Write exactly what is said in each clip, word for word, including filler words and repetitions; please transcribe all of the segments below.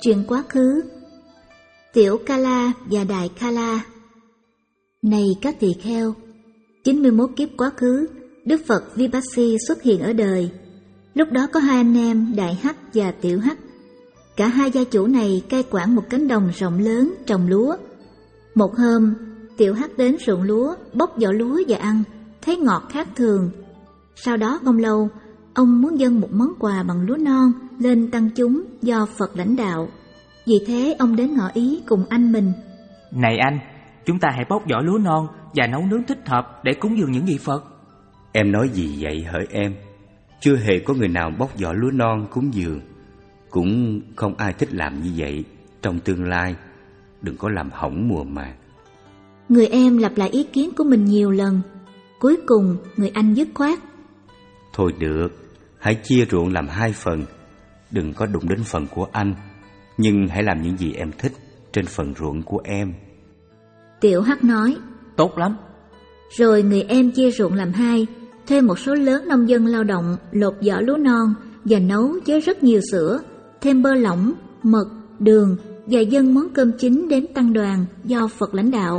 Chuyện quá khứ. Tiểu Kala và Đại Kala. Này các tỳ kheo, chín mươi mốt kiếp quá khứ, Đức Phật Vipassi xuất hiện ở đời. Lúc đó có hai anh em Đại Hắc và Tiểu Hắc. Cả hai gia chủ này cai quản một cánh đồng rộng lớn trồng lúa. Một hôm, Tiểu Hắc đến ruộng lúa, bóc vỏ lúa và ăn, thấy ngọt khác thường. Sau đó không lâu, ông muốn dâng một món quà bằng lúa non lên tăng chúng do Phật lãnh đạo. Vì thế ông đến ngỏ ý cùng anh mình. Này anh, chúng ta hãy bóc vỏ lúa non và nấu nướng thích hợp để cúng dường những vị Phật. Em nói gì vậy hỡi em? Chưa hề có người nào bóc vỏ lúa non cúng dường. Cũng không ai thích làm như vậy trong tương lai. Đừng có làm hỏng mùa màng. Người em lặp lại ý kiến của mình nhiều lần. Cuối cùng người anh dứt khoát. Thôi được, hãy chia ruộng làm hai phần. Đừng có đụng đến phần của anh, nhưng hãy làm những gì em thích trên phần ruộng của em. Tiểu Hắc nói. Tốt lắm. Rồi người em chia ruộng làm hai, thuê một số lớn nông dân lao động lột vỏ lúa non và nấu với rất nhiều sữa, thêm bơ lỏng, mật, đường và dâng món cơm chính đến tăng đoàn do Phật lãnh đạo.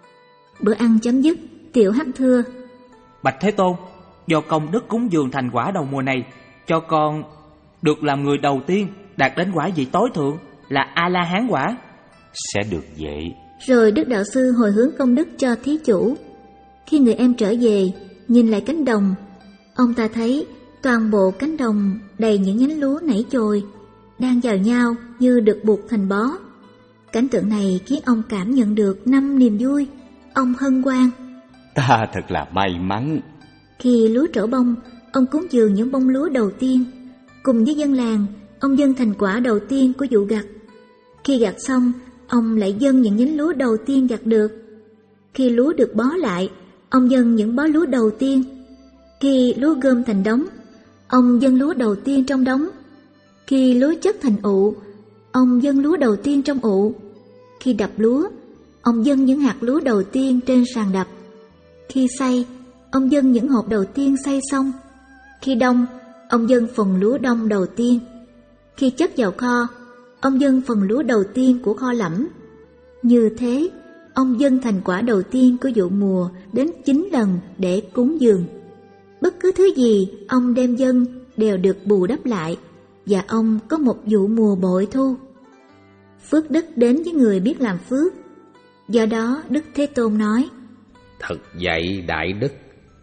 Bữa ăn chấm dứt, Tiểu Hắc thưa: Bạch Thế Tôn, do công đức cúng dường thành quả đầu mùa này, cho con được làm người đầu tiên đạt đến quả vị tối thượng là A-la-hán quả. Sẽ được vậy. Rồi Đức Đạo Sư hồi hướng công đức cho thí chủ. Khi người em trở về, nhìn lại cánh đồng, ông ta thấy toàn bộ cánh đồng đầy những nhánh lúa nảy chồi, đang vào nhau như được buộc thành bó. Cảnh tượng này khiến ông cảm nhận được năm niềm vui. Ông hân hoan: Ta thật là may mắn. Khi lúa trổ bông, ông cúng dường những bông lúa đầu tiên. Cùng với dân làng, ông dâng thành quả đầu tiên của vụ gặt. Khi gặt xong, ông lại dâng những nhánh lúa đầu tiên gặt được. Khi lúa được bó lại, ông dâng những bó lúa đầu tiên. Khi lúa gom thành đống, ông dâng lúa đầu tiên trong đống. Khi lúa chất thành ụ, ông dâng lúa đầu tiên trong ụ. Khi đập lúa, ông dâng những hạt lúa đầu tiên trên sàn đập. Khi xay, ông dâng những hột đầu tiên xay xong. Khi đông, ông dâng phần lúa đông đầu tiên. Khi chất vào kho, ông dâng phần lúa đầu tiên của kho lẫm. Như thế, ông dâng thành quả đầu tiên của vụ mùa đến chín lần để cúng dường. Bất cứ thứ gì ông đem dâng đều được bù đắp lại, và ông có một vụ mùa bội thu. Phước đức đến với người biết làm phước. Do đó Đức Thế Tôn nói: Thật vậy đại đức.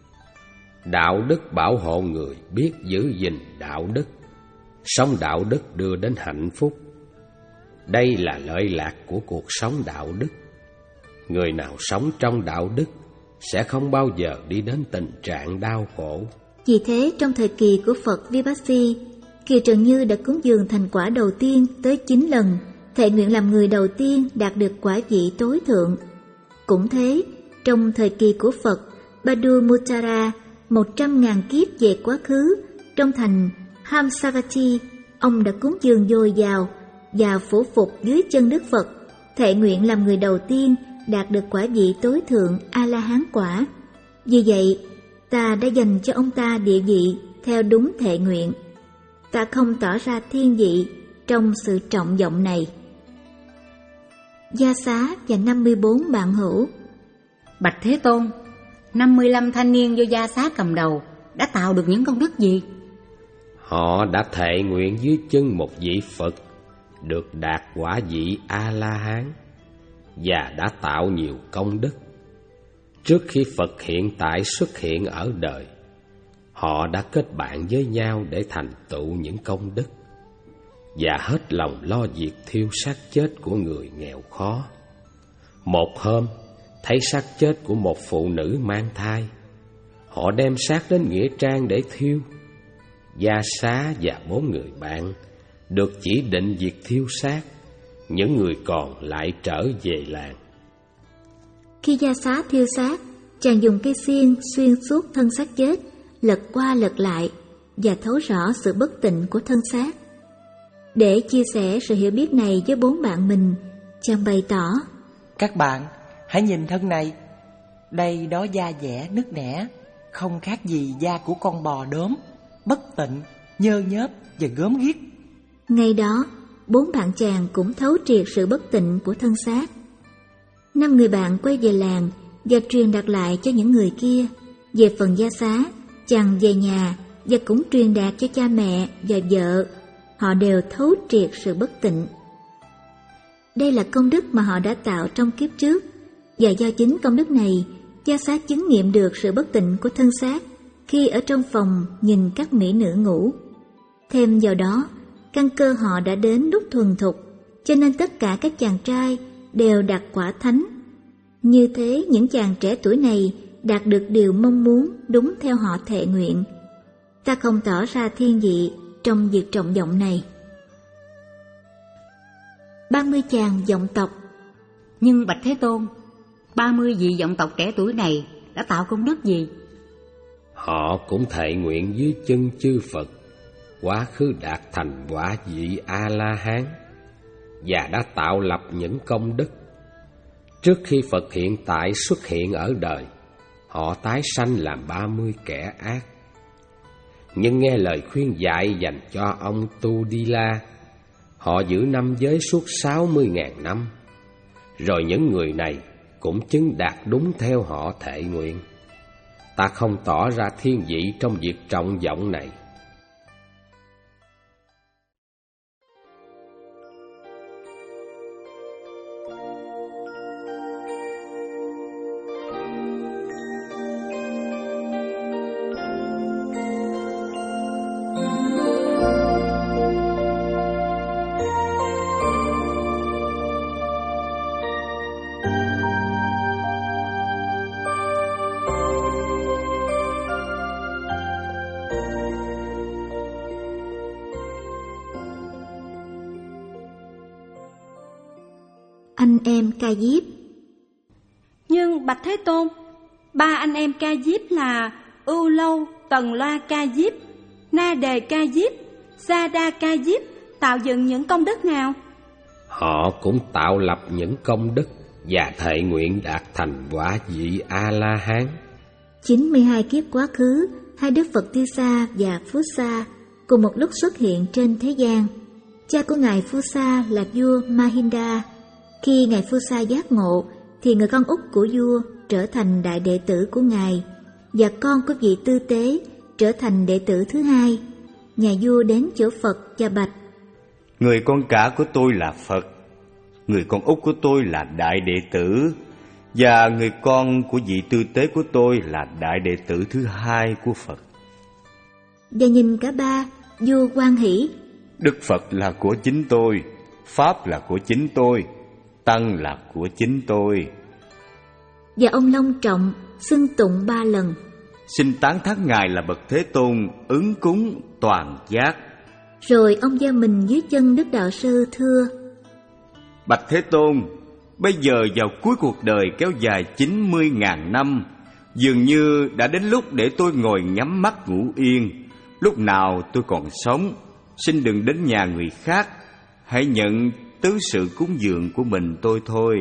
Đạo đức bảo hộ người biết giữ gìn đạo đức. Sống đạo đức đưa đến hạnh phúc. Đây là lợi lạc của cuộc sống đạo đức. Người nào sống trong đạo đức sẽ không bao giờ đi đến tình trạng đau khổ. Vì thế trong thời kỳ của Phật Vipassi, Kiều Trần Như đã cúng dường thành quả đầu tiên tới chín lần, thệ nguyện làm người đầu tiên đạt được quả vị tối thượng. Cũng thế, trong thời kỳ của Phật Badumuttara, một trăm ngàn kiếp về quá khứ, trong thành Hamsavati, ông đã cúng dường dồi dào và phủ phục dưới chân Đức Phật, thệ nguyện làm người đầu tiên đạt được quả vị tối thượng A-la-hán quả. Vì vậy, ta đã dành cho ông ta địa vị theo đúng thệ nguyện. Ta không tỏ ra thiên vị trong sự trọng vọng này. Gia Xá và năm mươi bốn bạn hữu. Bạch Thế Tôn, năm mươi lăm thanh niên do Gia Xá cầm đầu đã tạo được những công đức gì? Họ đã thệ nguyện dưới chân một vị Phật được đạt quả vị A-la-hán và đã tạo nhiều công đức. Trước khi Phật hiện tại xuất hiện ở đời, họ đã kết bạn với nhau để thành tựu những công đức và hết lòng lo việc thiêu xác chết của người nghèo khó. Một hôm, thấy xác chết của một phụ nữ mang thai, họ đem xác đến nghĩa trang để thiêu. Gia Xá và bốn người bạn được chỉ định việc thiêu xác, những người còn lại trở về làng. Khi Gia Xá thiêu xác, chàng dùng cây xiên xuyên suốt thân xác chết, lật qua lật lại và thấu rõ sự bất tịnh của thân xác. Để chia sẻ sự hiểu biết này với bốn bạn mình, chàng bày tỏ: Các bạn, hãy nhìn thân này. Đây đó da dẻ nứt nẻ, không khác gì da của con bò đốm, bất tịnh, nhơ nhớp và gớm ghiếc. Ngày đó, bốn bạn chàng cũng thấu triệt sự bất tịnh của thân xác. Năm người bạn quay về làng và truyền đạt lại cho những người kia. Về phần gia xá, chàng về nhà và cũng truyền đạt cho cha mẹ và vợ. Họ đều thấu triệt sự bất tịnh. Đây là công đức mà họ đã tạo trong kiếp trước, và do chính công đức này, gia xá chứng nghiệm được sự bất tịnh của thân xác khi ở trong phòng nhìn các mỹ nữ ngủ. Thêm vào đó, căn cơ họ đã đến lúc thuần thục, cho nên tất cả các chàng trai đều đạt quả thánh. Như thế, những chàng trẻ tuổi này đạt được điều mong muốn đúng theo họ thệ nguyện. Ta không tỏ ra thiên vị trong việc trọng vọng này. ba mươi chàng vọng tộc. Nhưng bạch Thế Tôn, ba mươi vị vọng tộc trẻ tuổi này đã tạo công đức gì? Họ cũng thệ nguyện dưới chân chư Phật, quá khứ đạt thành quả vị A-la-hán, và đã tạo lập những công đức. Trước khi Phật hiện tại xuất hiện ở đời, họ tái sanh làm ba mươi kẻ ác. Nhưng nghe lời khuyên dạy dành cho ông Tu-đi-la, họ giữ năm giới suốt sáu mươi ngàn năm. Rồi những người này cũng chứng đạt đúng theo họ thệ nguyện. Ta không tỏ ra thiên vị trong việc trọng vọng này. Anh em Ca Diếp. Nhưng bạch Thế Tôn, ba anh em Ca Diếp là Ưu Lâu, Tần Loa Ca Diếp, Na Đề Ca Diếp, Sa Đa Ca Diếp tạo dựng những công đức nào? Họ cũng tạo lập những công đức và thệ nguyện đạt thành quả vị A-la-hán. chín mươi hai kiếp quá khứ, hai đức Phật Tư Sa và Phú Sa cùng một lúc xuất hiện trên thế gian. Cha của ngài Phú Sa là vua Mahinda. Khi ngài Phú Sa giác ngộ, thì người con út của vua trở thành đại đệ tử của ngài, và con của vị Tư Tế trở thành đệ tử thứ hai. Nhà vua đến chỗ Phật và bạch: Người con cả của tôi là Phật, người con út của tôi là đại đệ tử, và người con của vị Tư Tế của tôi là đại đệ tử thứ hai của Phật. Và nhìn cả ba, vua hoan hỷ: Đức Phật là của chính tôi, Pháp là của chính tôi, Tăng là của chính tôi. Và ông long trọng xưng tụng ba lần: Xin tán thán ngài là bậc Thế Tôn, ứng cúng toàn giác. Rồi ông gieo mình dưới chân Đức Đạo Sư thưa: Bạch Thế Tôn, bây giờ vào cuối cuộc đời kéo dài chín mươi ngàn năm, dường như đã đến lúc để tôi ngồi nhắm mắt ngủ yên. Lúc nào tôi còn sống, xin đừng đến nhà người khác, hãy nhận tứ sự cúng dường của mình tôi thôi.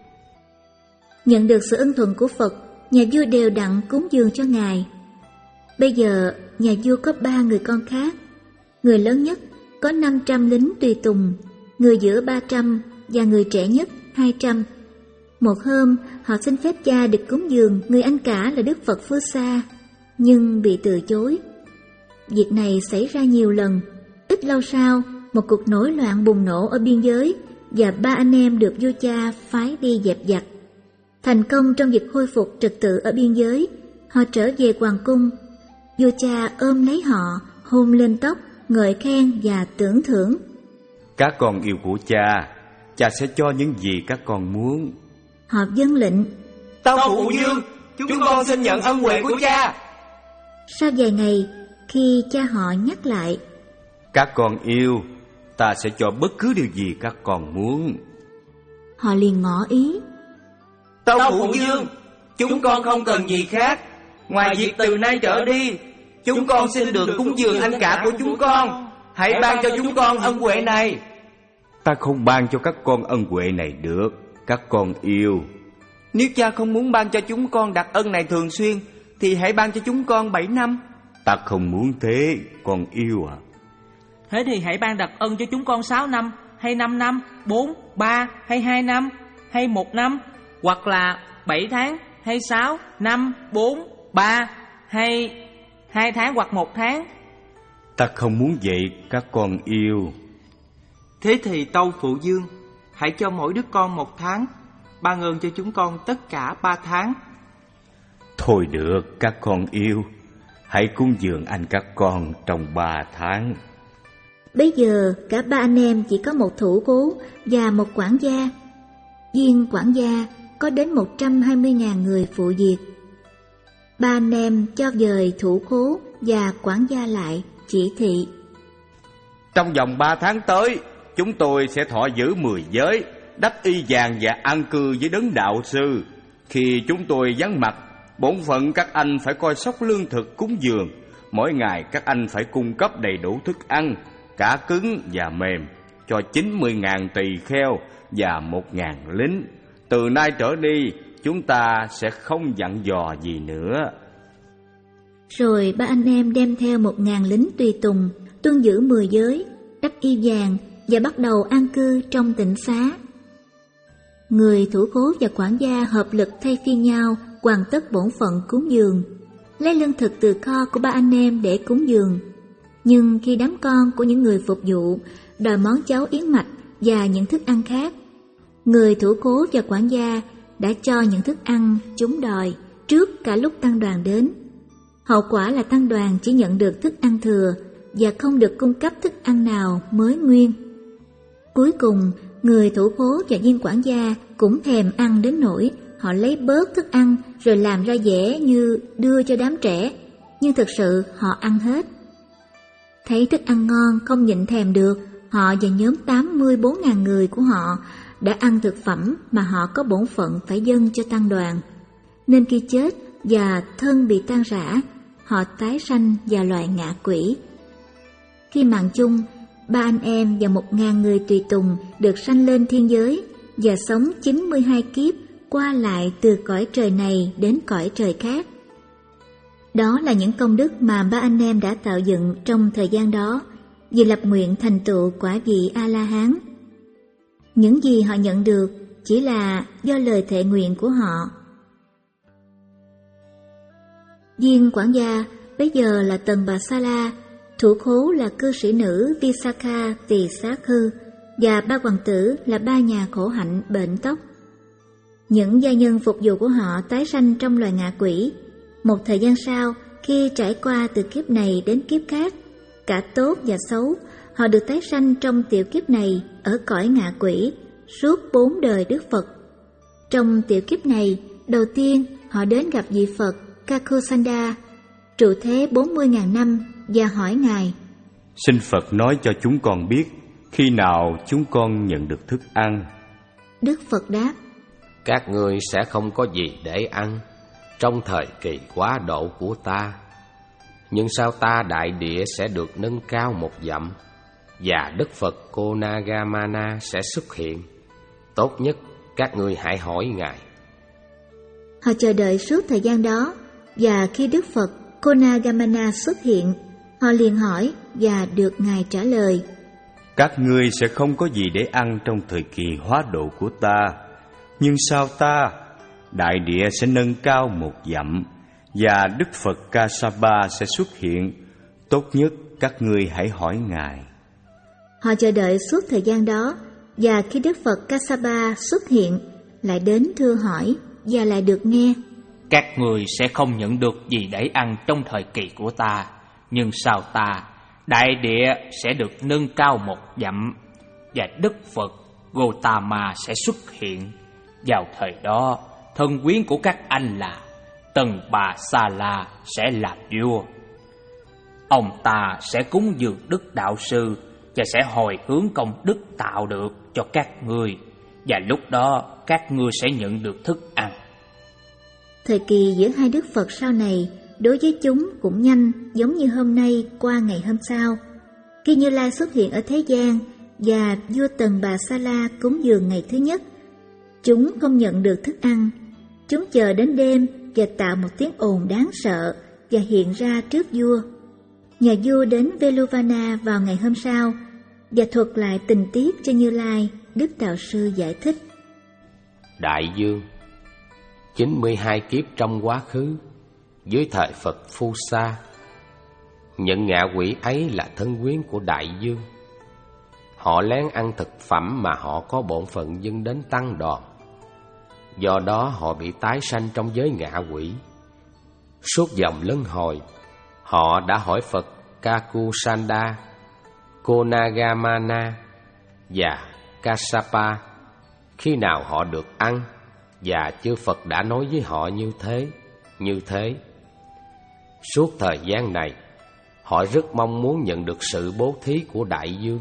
Nhận được sự ân thuận của Phật, nhà vua đều đặn cúng dường cho ngài. Bây giờ nhà vua có ba người con khác. Người lớn nhất có năm trăm lính tùy tùng, người giữa ba trăm và người trẻ nhất hai trăm. Một hôm họ xin phép cha được cúng dường người anh cả là Đức Phật Phú Sa, nhưng bị từ chối. Việc này xảy ra nhiều lần. Ít lâu sau, một cuộc nổi loạn bùng nổ ở biên giới, và ba anh em được vua cha phái đi dẹp giặc. Thành công trong việc khôi phục trật tự ở biên giới, họ trở về hoàng cung. Vua cha ôm lấy họ, hôn lên tóc, ngợi khen và tưởng thưởng. Các con yêu của cha, cha sẽ cho những gì các con muốn. Họ vâng lệnh. Tâu phụ vương, chúng con xin nhận ân huệ của cha. Sau vài ngày, khi cha họ nhắc lại: Các con yêu, ta sẽ cho bất cứ điều gì các con muốn. Họ liền ngỏ ý: Tâu phụ vương, chúng con không cần gì khác, ngoài việc từ nay trở đi, chúng con xin được cúng dường anh cả của chúng con. Hãy ban cho chúng con ân huệ này. Ta không ban cho các con ân huệ này được, các con yêu. Nếu cha không muốn ban cho chúng con đặc ân này thường xuyên, thì hãy ban cho chúng con bảy năm. Ta không muốn thế, con yêu à. Thế thì hãy ban đặc ân cho chúng con sáu năm, hay năm năm, bốn, ba hay hai năm, hay một năm, hoặc là bảy tháng hay sáu, năm, bốn, ba hay hai tháng hoặc một tháng? Ta không muốn vậy các con yêu. Thế thì tâu phụ dương, hãy cho mỗi đứa con một tháng, ban ơn cho chúng con tất cả ba tháng. Thôi được các con yêu, hãy cúng dường anh các con trong ba tháng. Bây giờ cả ba anh em chỉ có một thủ cố và một quản gia. Viên quản gia có đến một trăm hai mươi nghìn người phụ việc. Ba anh em cho dời thủ cố và quản gia lại chỉ thị: Trong vòng ba tháng tới, chúng tôi sẽ thọ giữ mười giới, đắp y vàng và an cư với đấng đạo sư. Khi chúng tôi vắng mặt, bổn phận các anh phải coi sóc lương thực cúng dường. Mỗi ngày các anh phải cung cấp đầy đủ thức ăn, cả cứng và mềm, cho chín mươi nghìn tỳ kheo và một nghìn lính. Từ nay trở đi, chúng ta sẽ không dặn dò gì nữa. Rồi ba anh em đem theo một ngàn lính tùy tùng, tuân giữ mười giới, đắp y vàng và bắt đầu an cư trong tịnh xá. Người thủ cố và quản gia hợp lực thay phiên nhau hoàn tất bổn phận cúng dường, lấy lương thực từ kho của ba anh em để cúng dường. Nhưng khi đám con của những người phục vụ đòi món cháo yến mạch và những thức ăn khác, người thủ cố và quản gia đã cho những thức ăn chúng đòi trước cả lúc tăng đoàn đến. Hậu quả là tăng đoàn chỉ nhận được thức ăn thừa và không được cung cấp thức ăn nào mới nguyên. Cuối cùng, người thủ cố và viên quản gia cũng thèm ăn đến nỗi họ lấy bớt thức ăn rồi làm ra vẻ như đưa cho đám trẻ, nhưng thực sự họ ăn hết. Thấy thức ăn ngon không nhịn thèm được, họ và nhóm tám mươi bốn nghìn người của họ đã ăn thực phẩm mà họ có bổn phận phải dâng cho tăng đoàn. Nên khi chết và thân bị tan rã, họ tái sanh vào loài ngạ quỷ. Khi mạng chung, ba anh em và một ngàn người tùy tùng được sanh lên thiên giới và sống chín mươi hai kiếp qua lại từ cõi trời này đến cõi trời khác. Đó là những công đức mà ba anh em đã tạo dựng trong thời gian đó vì lập nguyện thành tựu quả vị A-la-hán. Những gì họ nhận được chỉ là do lời thệ nguyện của họ. Viên quản gia bây giờ là Tần Bà Sa La, thủ khố là cư sĩ nữ Visakha Tỳ Xá Khư và ba hoàng tử là ba nhà khổ hạnh bệnh tóc. Những gia nhân phục vụ của họ tái sanh trong loài ngạ quỷ. Một thời gian sau, khi trải qua từ kiếp này đến kiếp khác, cả tốt và xấu, họ được tái sanh trong tiểu kiếp này ở cõi ngạ quỷ suốt bốn đời Đức Phật. Trong tiểu kiếp này, đầu tiên họ đến gặp vị Phật Kakusanda, trụ thế bốn mươi nghìn năm và hỏi Ngài: Xin Phật nói cho chúng con biết khi nào chúng con nhận được thức ăn. Đức Phật đáp: Các ngươi sẽ không có gì để ăn trong thời kỳ quá độ của ta. Nhưng sao ta đại địa sẽ được nâng cao một dặm, và Đức Phật Konagamana sẽ xuất hiện. Tốt nhất các ngươi hãy hỏi Ngài. Họ chờ đợi suốt thời gian đó, và khi Đức Phật Konagamana xuất hiện, họ liền hỏi và được Ngài trả lời: Các ngươi sẽ không có gì để ăn trong thời kỳ hóa độ của ta. Nhưng sao ta, đại địa sẽ nâng cao một dặm, và Đức Phật Kassapa sẽ xuất hiện. Tốt nhất các ngươi hãy hỏi Ngài. Họ chờ đợi suốt thời gian đó, và khi Đức Phật Kassapa xuất hiện, lại đến thưa hỏi và lại được nghe: Các người sẽ không nhận được gì để ăn trong thời kỳ của ta. Nhưng sao ta, đại địa sẽ được nâng cao một dặm, và Đức Phật Gotama sẽ xuất hiện. Vào thời đó, thân quyến của các anh là Tần Bà Sa La sẽ làm vua. Ông ta sẽ cúng dường đức đạo sư và sẽ hồi hướng công đức tạo được cho các ngươi, và lúc đó các ngươi sẽ nhận được thức ăn. Thời kỳ giữa hai Đức Phật sau này đối với chúng cũng nhanh, giống như hôm nay qua ngày hôm sau. Khi Như Lai xuất hiện ở thế gian và vua Tần Bà Sa La cúng dường ngày thứ nhất, chúng không nhận được thức ăn. Chúng chờ đến đêm và tạo một tiếng ồn đáng sợ và hiện ra trước vua. Nhà vua đến Veluvana vào ngày hôm sau, và thuật lại tình tiết cho Như Lai. Đức Đạo Sư giải thích: Đại dương, chín mươi hai kiếp trong quá khứ, dưới thời Phật Phu Sa, những ngạ quỷ ấy là thân quyến của đại dương. Họ lén ăn thực phẩm mà họ có bổn phận dâng đến tăng đoàn. Do đó họ bị tái sanh trong giới ngạ quỷ. Suốt dòng luân hồi, họ đã hỏi Phật Kakusanda, Konagamana và Kassapa khi nào họ được ăn, và chư Phật đã nói với họ như thế, như thế. Suốt thời gian này, họ rất mong muốn nhận được sự bố thí của đại dương.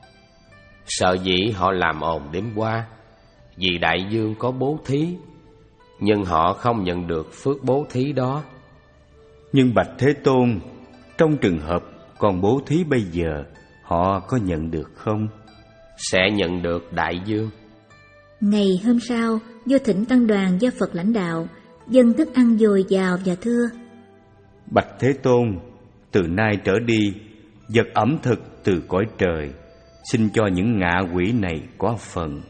Sợ dĩ họ làm ồn đêm qua, vì đại dương có bố thí, nhưng họ không nhận được phước bố thí đó. Nhưng bạch Thế Tôn, trong trường hợp còn bố thí bây giờ, họ có nhận được không? Sẽ nhận được đại dương. Ngày hôm sau, vô thỉnh tăng đoàn do Phật lãnh đạo, dâng thức ăn dồi dào và thưa: Bạch Thế Tôn, từ nay trở đi, vật ẩm thực từ cõi trời, xin cho những ngạ quỷ này có phần.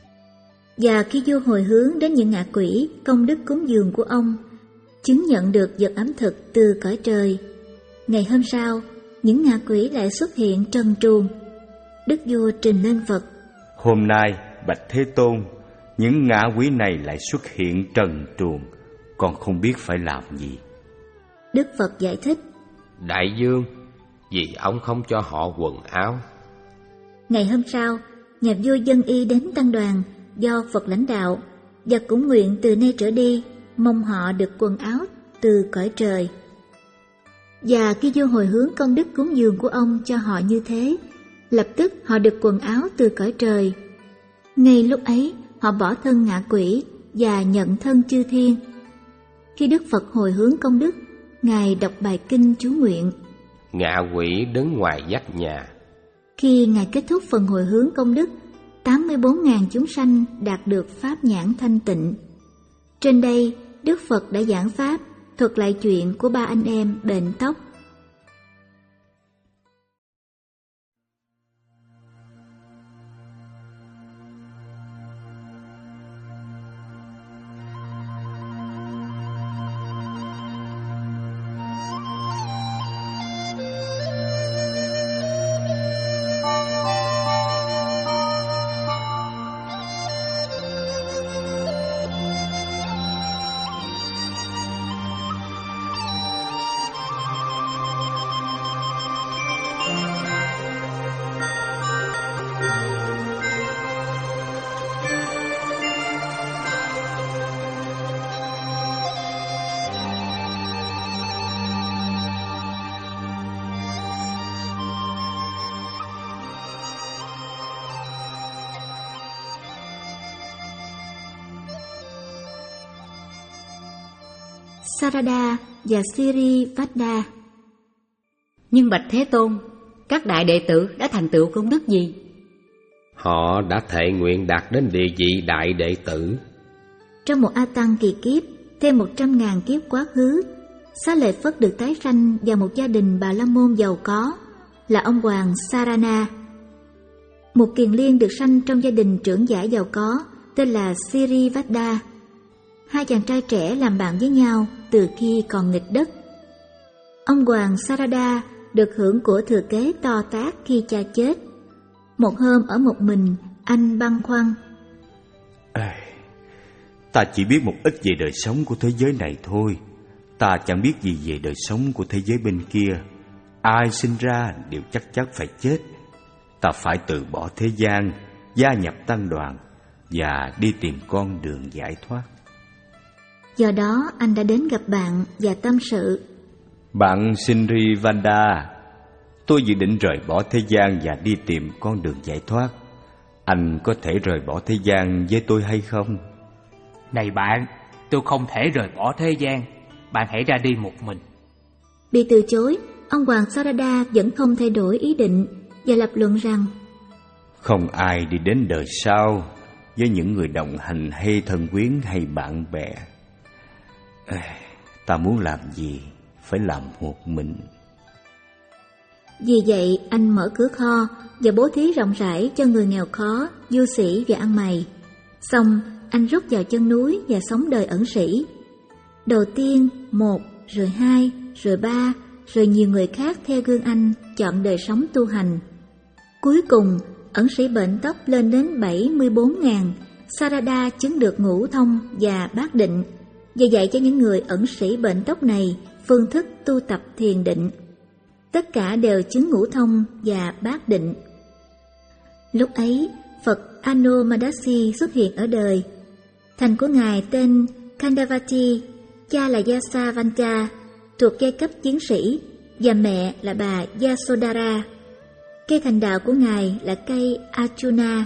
Và khi vua hồi hướng đến những ngạ quỷ công đức cúng dường của ông, chứng nhận được vật ẩm thực từ cõi trời, ngày hôm sau, những ngạ quỷ lại xuất hiện trần truồng. Đức vua trình lên Phật: Hôm nay, bạch Thế Tôn, những ngạ quỷ này lại xuất hiện trần truồng, con không biết phải làm gì. Đức Phật giải thích: Đại dương, vì ông không cho họ quần áo. Ngày hôm sau, nhà vua dâng y đến tăng đoàn do Phật lãnh đạo, và cũng nguyện từ nay trở đi mong họ được quần áo từ cõi trời. Và khi vua hồi hướng công đức cúng dường của ông cho họ như thế, lập tức họ được quần áo từ cõi trời. Ngay lúc ấy, họ bỏ thân ngạ quỷ và nhận thân chư thiên. Khi Đức Phật hồi hướng công đức, Ngài đọc bài kinh chú nguyện. Ngạ quỷ đứng ngoài vách nhà. Khi Ngài kết thúc phần hồi hướng công đức, tám mươi bốn nghìn chúng sanh đạt được pháp nhãn thanh tịnh. Trên đây, Đức Phật đã giảng pháp, thuật lại chuyện của ba anh em bệnh tóc. Sarada và Sirivada. Nhưng bạch Thế Tôn, các đại đệ tử đã thành tựu công đức gì? Họ đã thệ nguyện đạt đến địa vị đại đệ tử. Trong một A Tăng kỳ kiếp, thêm một trăm ngàn kiếp quá khứ, Xá Lợi Phất được tái sanh vào một gia đình Bà La Môn giàu có, là ông hoàng Sarana. Một kiền liên được sanh trong gia đình trưởng giả giàu có, tên là Sirivada. Hai chàng trai trẻ làm bạn với nhau từ khi còn nghịch đất. Ông hoàng Sarada được hưởng của thừa kế to tát khi cha chết. Một hôm ở một mình, anh băn khoăn: Ê, ta chỉ biết một ít về đời sống của thế giới này thôi. Ta chẳng biết gì về đời sống của thế giới bên kia. Ai sinh ra đều chắc chắn phải chết. Ta phải từ bỏ thế gian, gia nhập tăng đoàn và đi tìm con đường giải thoát. Do đó anh đã đến gặp bạn và tâm sự: Bạn Sirivada, tôi dự định rời bỏ thế gian và đi tìm con đường giải thoát. Anh có thể rời bỏ thế gian với tôi hay không? Này bạn, tôi không thể rời bỏ thế gian. Bạn hãy ra đi một mình. Bị từ chối, ông hoàng Sarada vẫn không thay đổi ý định và lập luận rằng: Không ai đi đến đời sau với những người đồng hành hay thân quyến hay bạn bè. Ta muốn làm gì phải làm một mình. Vì vậy anh mở cửa kho và bố thí rộng rãi cho người nghèo khó, du sĩ và ăn mày. Xong anh rút vào chân núi và sống đời ẩn sĩ. Đầu tiên một, rồi hai, rồi ba, rồi nhiều người khác theo gương anh chọn đời sống tu hành. Cuối cùng ẩn sĩ bệnh tóc lên đến bảy mươi bốn nghìn. Sarada chứng được ngũ thông và bát định và dạy cho những người ẩn sĩ bệnh tóc này phương thức tu tập thiền định. Tất cả đều chứng ngũ thông và bát định. Lúc ấy Phật Anomadasi xuất hiện ở đời. Thành của ngài tên Kandavati, cha là Yasavanta, thuộc giai cấp chiến sĩ, và mẹ là bà Yasodhara. Cây thành đạo của ngài là cây Arjuna.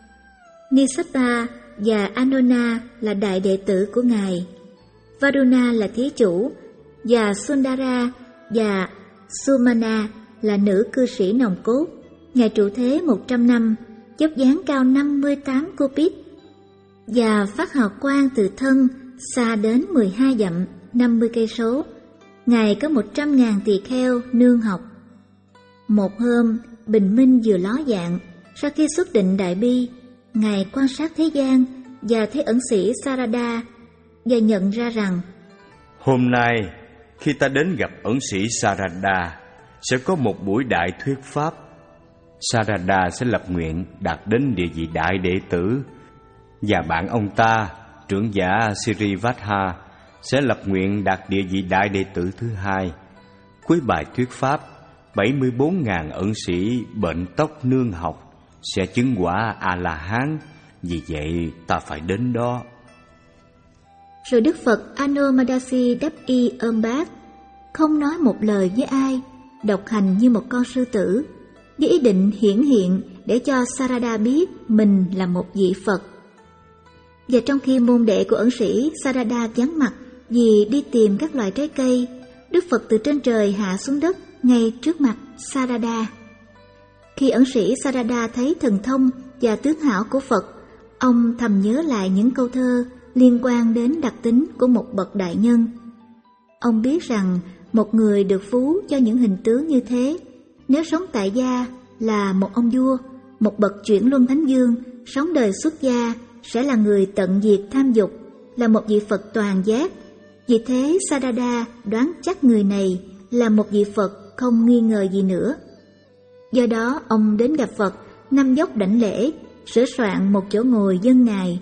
Nisapa và Anona là đại đệ tử của ngài. Varuna là thí chủ, và Sundara và Sumana là nữ cư sĩ nòng cốt. Ngài trụ thế một trăm năm, dốc dáng cao năm mươi tám cubit và phát hào quang từ thân xa đến mười hai dặm, năm mươi cây số. Ngài có một trăm ngàn tỳ kheo nương học. Một hôm, bình minh vừa ló dạng, sau khi xuất định đại bi, ngài quan sát thế gian và thấy ẩn sĩ Sarada và nhận ra rằng hôm nay khi ta đến gặp ẩn sĩ Sarada sẽ có một buổi đại thuyết pháp. Sarada sẽ lập nguyện đạt đến địa vị đại đệ tử, và bạn ông ta, trưởng giả Srivatha, sẽ lập nguyện đạt địa vị đại đệ tử thứ hai. Cuối bài thuyết pháp, bảy mươi bốn nghìn ẩn sĩ bệnh tóc nương học sẽ chứng quả A-la-hán, vì vậy ta phải đến đó. Rồi Đức Phật Anomadasi đắp y ôm bát, không nói một lời với ai, độc hành như một con sư tử, với ý định hiển hiện để cho Sarada biết mình là một vị Phật. Và trong khi môn đệ của ẩn sĩ Sarada vắng mặt vì đi tìm các loại trái cây, Đức Phật từ trên trời hạ xuống đất ngay trước mặt Sarada. Khi ẩn sĩ Sarada thấy thần thông và tướng hảo của Phật, ông thầm nhớ lại những câu thơ liên quan đến đặc tính của một bậc đại nhân. Ông biết rằng một người được phú cho những hình tướng như thế, nếu sống tại gia là một ông vua, một bậc chuyển luân thánh vương, sống đời xuất gia sẽ là người tận diệt tham dục, là một vị Phật toàn giác. Vì thế Sarada đoán chắc người này là một vị Phật không nghi ngờ gì nữa. Do đó ông đến gặp Phật, năm dốc đảnh lễ, sửa soạn một chỗ ngồi dân ngài.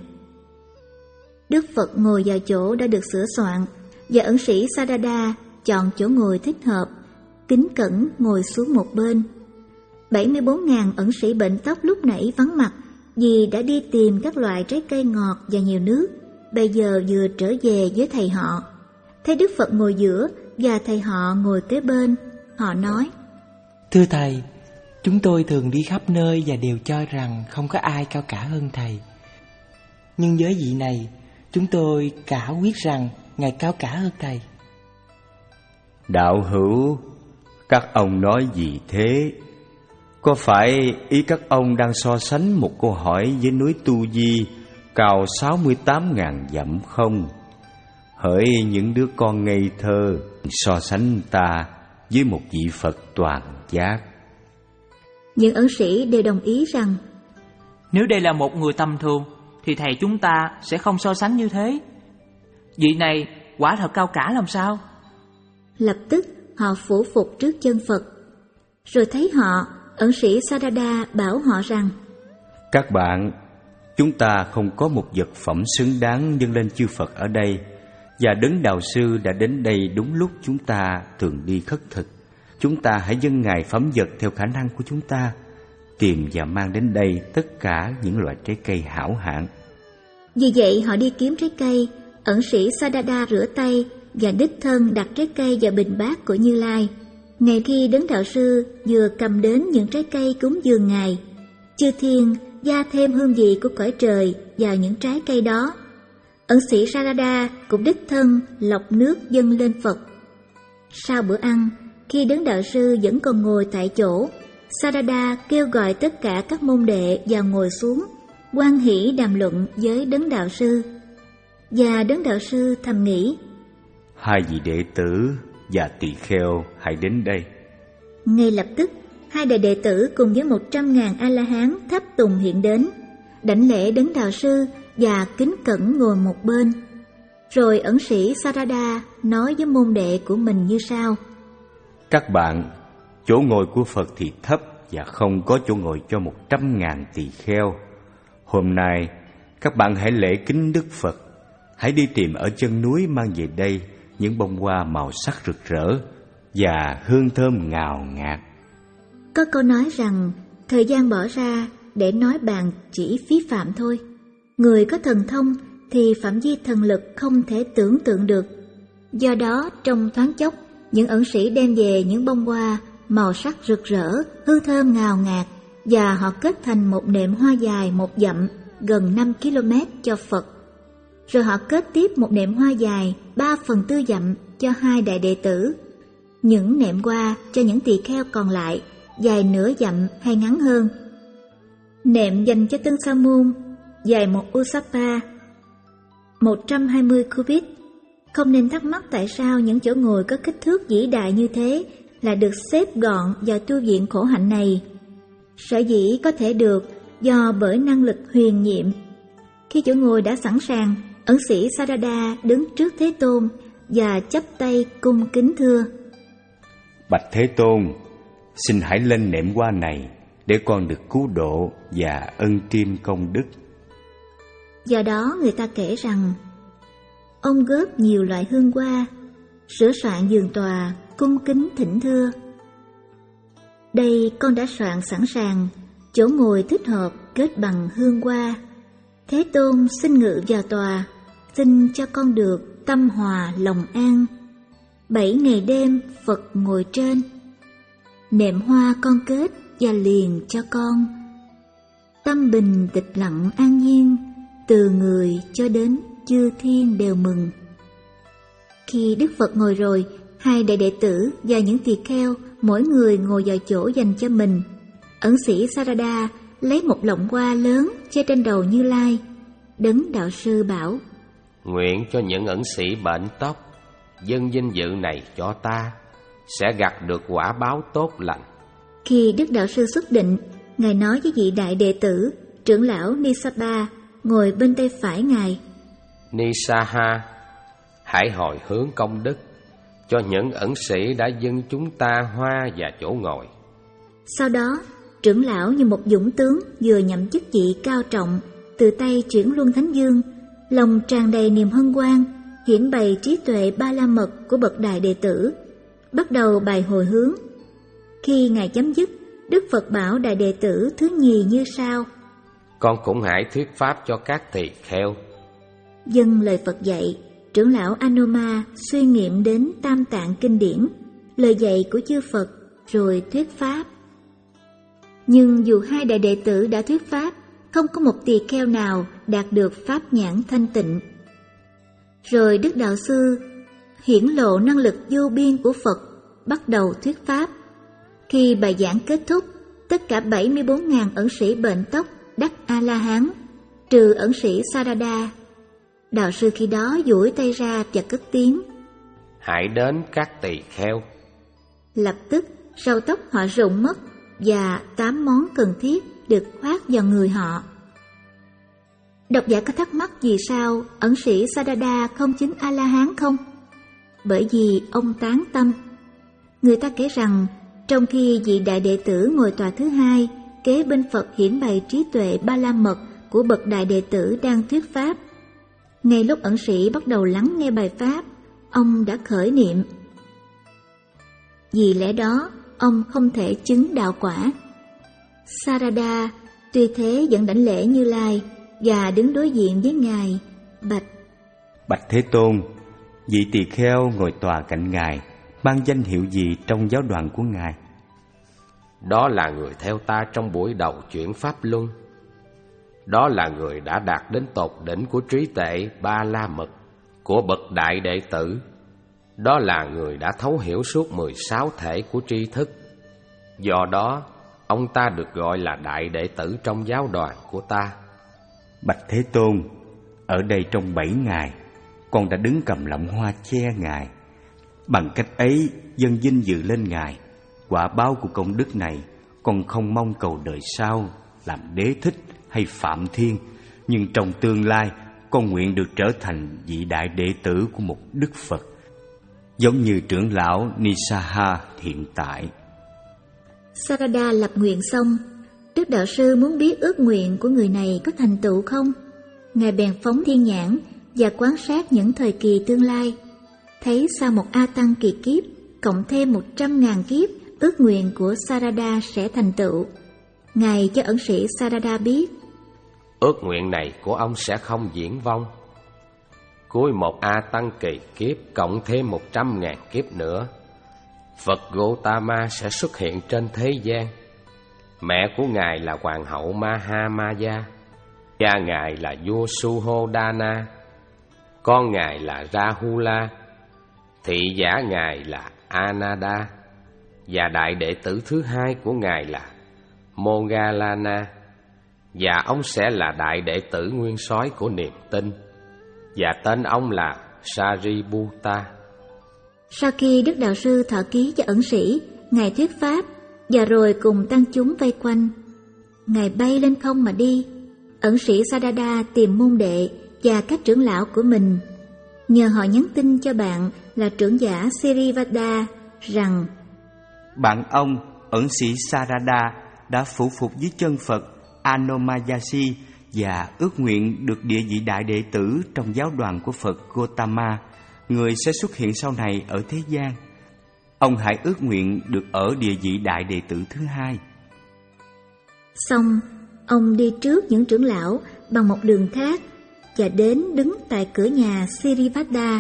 Đức Phật ngồi vào chỗ đã được sửa soạn, và ẩn sĩ Sarada chọn chỗ ngồi thích hợp, kính cẩn ngồi xuống một bên. bảy mươi bốn nghìn ẩn sĩ bệnh tóc lúc nãy vắng mặt vì đã đi tìm các loại trái cây ngọt và nhiều nước, bây giờ vừa trở về với thầy họ. Thấy Đức Phật ngồi giữa và thầy họ ngồi kế bên, họ nói: Thưa thầy, chúng tôi thường đi khắp nơi và đều cho rằng không có ai cao cả hơn thầy. Nhưng với vị này, chúng tôi cả quyết rằng ngài cao cả hơn thầy. Đạo hữu, các ông nói gì thế? Có phải ý các ông đang so sánh một câu hỏi với núi Tu Di cao sáu mươi tám nghìn dặm không? Hỡi những đứa con ngây thơ, so sánh ta với một vị Phật toàn giác. Những ẩn sĩ đều đồng ý rằng nếu đây là một người tầm thường thì thầy chúng ta sẽ không so sánh như thế. Vị này quả thật cao cả làm sao? Lập tức họ phủ phục trước chân Phật. Rồi thấy họ, ẩn sĩ Sarada bảo họ rằng: Các bạn, chúng ta không có một vật phẩm xứng đáng dâng lên chư Phật ở đây, và Đấng Đạo Sư đã đến đây đúng lúc chúng ta thường đi khất thực. Chúng ta hãy dâng ngài phẩm vật theo khả năng của chúng ta, tìm và mang đến đây tất cả những loại trái cây hảo hạng. Vì vậy họ đi kiếm trái cây. Ẩn sĩ Sarada rửa tay và đích thân đặt trái cây vào bình bát của Như Lai. Ngay khi Đấng Đạo Sư vừa cầm đến những trái cây cúng dường ngài, chư thiên gia thêm hương vị của cõi trời vào những trái cây đó. Ẩn sĩ Sarada cũng đích thân lọc nước dâng lên Phật. Sau bữa ăn, khi Đấng Đạo Sư vẫn còn ngồi tại chỗ, Sarada kêu gọi tất cả các môn đệ vào ngồi xuống, hoan hỷ đàm luận với Đấng Đạo Sư. Và Đấng Đạo Sư thầm nghĩ: Hai vị đệ tử và tỳ kheo hãy đến đây. Ngay lập tức hai đại đệ tử cùng với một trăm ngàn A-la-hán tháp tùng hiện đến, đảnh lễ đấng đạo sư và kính cẩn ngồi một bên. Rồi ẩn sĩ Sarada nói với môn đệ của mình như sau: Các bạn, chỗ ngồi của Phật thì thấp và không có chỗ ngồi cho một trăm ngàn tỳ kheo. Hôm nay, các bạn hãy lễ kính Đức Phật. Hãy đi tìm ở chân núi mang về đây những bông hoa màu sắc rực rỡ và hương thơm ngào ngạt. Có câu nói rằng thời gian bỏ ra để nói bàn chỉ phí phạm thôi. Người có thần thông thì phạm vi thần lực không thể tưởng tượng được. Do đó trong thoáng chốc, những ẩn sĩ đem về những bông hoa màu sắc rực rỡ, hương thơm ngào ngạt, và họ kết thành một nệm hoa dài một dặm gần năm ki lô mét cho Phật. Rồi họ kết tiếp một nệm hoa dài ba phần tư dặm cho hai đại đệ tử. Những nệm hoa cho những tỳ kheo còn lại dài nửa dặm hay ngắn hơn. Nệm dành cho Tân Sa Môn dài một usapa, một trăm hai mươi cubit. Không nên thắc mắc tại sao những chỗ ngồi có kích thước vĩ đại như thế là được xếp gọn vào tu viện khổ hạnh này. Sở dĩ có thể được do bởi năng lực huyền nhiệm. Khi chỗ ngồi đã sẵn sàng, ẩn sĩ Sarada đứng trước Thế Tôn và chắp tay cung kính thưa: Bạch Thế Tôn, xin hãy lên nệm hoa này để con được cứu độ và ân triêm công đức. Do đó người ta kể rằng ông góp nhiều loại hương hoa, sửa soạn giường tòa, cung kính thỉnh thưa: Đây con đã soạn sẵn sàng, chỗ ngồi thích hợp kết bằng hương hoa. Thế Tôn xin ngự vào tòa, xin cho con được tâm hòa lòng an. Bảy ngày đêm Phật ngồi trên, nệm hoa con kết và liền cho con. Tâm bình tịch lặng an nhiên, từ người cho đến chư thiên đều mừng. Khi Đức Phật ngồi rồi, hai đại đệ tử và những tỳ kheo mỗi người ngồi vào chỗ dành cho mình. Ẩn sĩ Sarada lấy một lọng hoa lớn che trên đầu Như Lai. Đấng đạo sư bảo: Nguyện cho những ẩn sĩ bệnh tóc dâng vinh dự này cho ta, sẽ gặt được quả báo tốt lành. Khi Đức đạo sư xuất định, Ngài nói với vị đại đệ tử trưởng lão Nisaba ngồi bên tay phải Ngài: Nisaha, hãy hồi hướng công đức cho những ẩn sĩ đã dâng chúng ta hoa và chỗ ngồi. Sau đó, trưởng lão như một dũng tướng vừa nhậm chức vị cao trọng, từ tay chuyển luân thánh dương, lòng tràn đầy niềm hân hoan, hiển bày trí tuệ ba la mật của bậc đại đệ tử, bắt đầu bài hồi hướng. Khi Ngài chấm dứt, Đức Phật bảo đại đệ tử thứ nhì như sau: Con cũng hãy thuyết pháp cho các tỳ kheo. Dâng lời Phật dạy, trưởng lão Anoma suy nghiệm đến Tam Tạng kinh điển, lời dạy của chư Phật, rồi thuyết pháp. Nhưng dù hai đại đệ tử đã thuyết pháp, không có một tỳ kheo nào đạt được pháp nhãn thanh tịnh. Rồi Đức đạo sư hiển lộ năng lực vô biên của Phật, bắt đầu thuyết pháp. Khi bài giảng kết thúc, tất cả bảy mươi bốn nghìn ẩn sĩ bệnh tóc đắc A-la-hán, trừ ẩn sĩ Sarada. Đạo sư khi đó duỗi tay ra và cất tiếng: Hãy đến các tỳ kheo. Lập tức râu tóc họ rụng mất và tám món cần thiết được khoác vào người họ. Độc giả có thắc mắc vì sao ẩn sĩ Sarada không chứng A-la-hán không? Bởi vì ông tán tâm. Người ta kể rằng trong khi vị đại đệ tử ngồi tòa thứ hai kế bên Phật hiển bày trí tuệ ba la mật của bậc đại đệ tử đang thuyết pháp, ngay lúc ẩn sĩ bắt đầu lắng nghe bài pháp, ông đã khởi niệm. Vì lẽ đó, ông không thể chứng đạo quả. Sarada tuy thế vẫn đảnh lễ Như Lai và đứng đối diện với Ngài, bạch: Bạch Thế Tôn, vị tỳ kheo ngồi tòa cạnh Ngài mang danh hiệu gì trong giáo đoàn của Ngài? Đó là người theo ta trong buổi đầu chuyển pháp luân. Đó là người đã đạt đến tột đỉnh của trí tuệ ba la mật của bậc đại đệ tử. Đó là người đã thấu hiểu suốt mười sáu thể của tri thức. Do đó, ông ta được gọi là đại đệ tử trong giáo đoàn của ta. Bạch Thế Tôn, ở đây trong bảy ngày, con đã đứng cầm lọng hoa che Ngài. Bằng cách ấy dâng vinh dự lên Ngài, quả báo của công đức này con không mong cầu đời sau làm đế thích hay phạm thiên, nhưng trong tương lai con nguyện được trở thành vị đại đệ tử của một Đức Phật, giống như trưởng lão Nisaha hiện tại. Sarada lập nguyện xong, Đức Đạo Sư muốn biết ước nguyện của người này có thành tựu không. Ngài bèn phóng thiên nhãn và quan sát những thời kỳ tương lai. Thấy sau một A Tăng kỳ kiếp, cộng thêm một trăm ngàn kiếp, ước nguyện của Sarada sẽ thành tựu. Ngài cho ẩn sĩ Sarada biết, ước nguyện này của ông sẽ không viển vông. Cuối một A Tăng kỳ kiếp cộng thêm một trăm ngàn kiếp nữa, Phật Gautama sẽ xuất hiện trên thế gian. Mẹ của Ngài là Hoàng hậu Mahamaya, cha Ngài là vua Suhodana, con Ngài là Rahula, thị giả Ngài là Ananda, và đại đệ tử thứ hai của Ngài là Moggallana, và ông sẽ là đại đệ tử nguyên soái của niềm tin, và tên ông là Sariputta. Sau khi Đức Đạo Sư thọ ký cho ẩn sĩ, Ngài thuyết pháp, và rồi cùng tăng chúng vây quanh. Ngài bay lên không mà đi. Ẩn sĩ Sarada tìm môn đệ và các trưởng lão của mình, nhờ họ nhắn tin cho bạn là trưởng giả Sirivada rằng bạn ông, ẩn sĩ Sarada, đã phủ phục dưới chân Phật Anomayasi và ước nguyện được địa vị đại đệ tử trong giáo đoàn của Phật Gautama, người sẽ xuất hiện sau này ở thế gian. Ông hãy ước nguyện được ở địa vị đại đệ tử thứ hai. Xong, ông đi trước những trưởng lão bằng một đường khác và đến đứng tại cửa nhà Sirivada.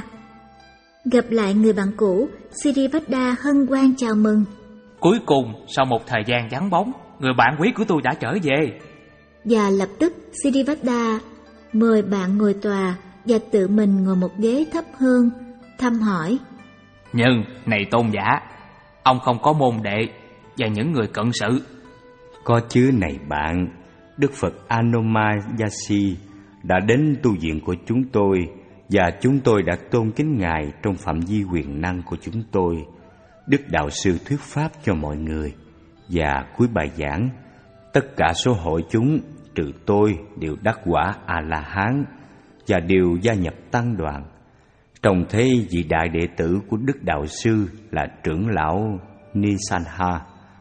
Gặp lại người bạn cũ, Sirivada hân hoan chào mừng. Cuối cùng, sau một thời gian vắng bóng, người bạn quý của tôi đã trở về. Và lập tức Sirivada mời bạn ngồi tòa và tự mình ngồi một ghế thấp hơn, thăm hỏi. Nhưng, này tôn giả, ông không có môn đệ và những người cận sự. Có chứ này bạn, Đức Phật Anomayasi đã đến tu viện của chúng tôi, và chúng tôi đã tôn kính Ngài trong phạm vi quyền năng của chúng tôi. Đức Đạo Sư thuyết pháp cho mọi người, và cuối bài giảng, tất cả số hội chúng trừ tôi đều đắc quả A-la-hán và đều gia nhập tăng đoàn. Trông thấy vị đại đệ tử của Đức Đạo Sư là trưởng lão Nisanha.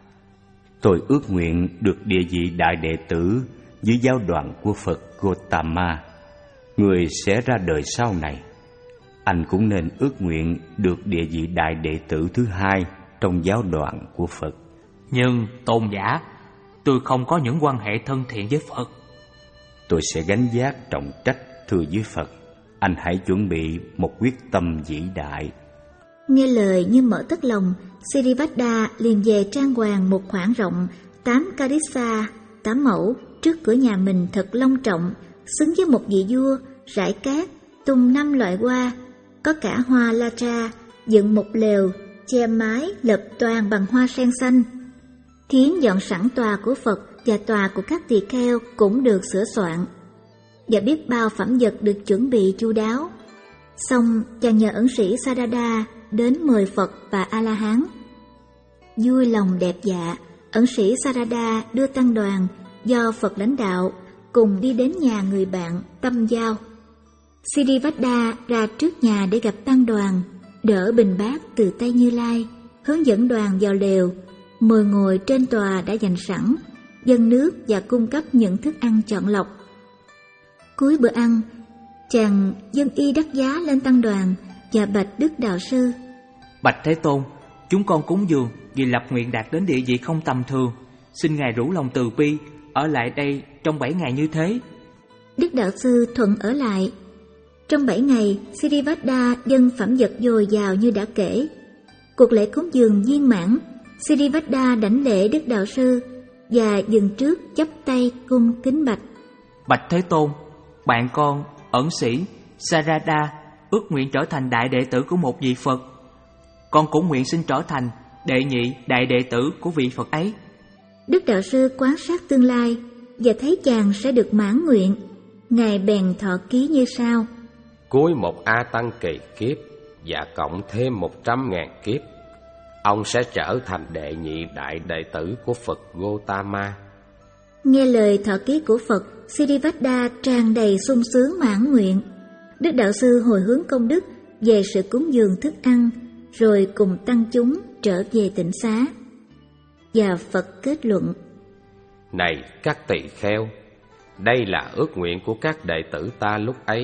Tôi ước nguyện được địa vị đại đệ tử dưới giáo đoàn của Phật Gautama, người sẽ ra đời sau này. Anh cũng nên ước nguyện được địa vị đại đệ tử thứ hai trong giáo đoàn của Phật. Nhưng tôn giả, tôi không có những quan hệ thân thiện với Phật. Tôi sẽ gánh vác trọng trách thưa với Phật. Anh hãy chuẩn bị một quyết tâm vĩ đại. Nghe lời như mở tất lòng, Sirivada liền về trang hoàng một khoảng rộng tám karissa, tám mẫu trước cửa nhà mình thật long trọng, xứng với một vị vua, rải cát, tung năm loại hoa, có cả hoa la tra, dựng một lều, che mái lợp toàn bằng hoa sen xanh. Thiến dọn sẵn tòa của Phật và tòa của các tỳ kheo cũng được sửa soạn, và biết bao phẩm vật được chuẩn bị chu đáo. Xong chàng nhờ ẩn sĩ Sarada đến mời Phật và A-la-hán. Vui lòng đẹp dạ, ẩn sĩ Sarada đưa tăng đoàn do Phật lãnh đạo cùng đi đến nhà người bạn tâm giao. Sirivada ra trước nhà để gặp tăng đoàn, đỡ bình bát từ tay Như Lai, hướng dẫn đoàn vào lều, mời ngồi trên tòa đã dành sẵn, dâng nước và cung cấp những thức ăn chọn lọc. Cuối bữa ăn, chàng dâng y đắt giá lên tăng đoàn và bạch Đức Đạo Sư. Bạch Thế Tôn, chúng con cúng dường vì lập nguyện đạt đến địa vị không tầm thường, xin Ngài rủ lòng từ bi ở lại đây trong bảy ngày như thế. Đức Đạo Sư thuận ở lại. Trong bảy ngày, Sirivada dâng phẩm vật dồi dào như đã kể. Cuộc lễ cúng dường viên mãn, Sirivada đảnh lễ Đức Đạo Sư và dừng trước chắp tay cung kính bạch. Bạch Thế Tôn, bạn con, ẩn sĩ Sarada ước nguyện trở thành đại đệ tử của một vị Phật. Con cũng nguyện xin trở thành đệ nhị đại đệ tử của vị Phật ấy. Đức Đạo Sư quan sát tương lai và thấy chàng sẽ được mãn nguyện. Ngài bèn thọ ký như sau: Cuối một A Tăng kỳ kiếp và cộng thêm một trăm ngàn kiếp, ông sẽ trở thành đệ nhị đại đệ tử của Phật Gotama. Nghe lời thọ ký của Phật, Siddhivada tràn đầy sung sướng mãn nguyện. Đức đạo sư hồi hướng công đức về sự cúng dường thức ăn, rồi cùng tăng chúng trở về tịnh xá. Và Phật kết luận: Này các tỳ kheo, đây là ước nguyện của các đệ tử ta lúc ấy.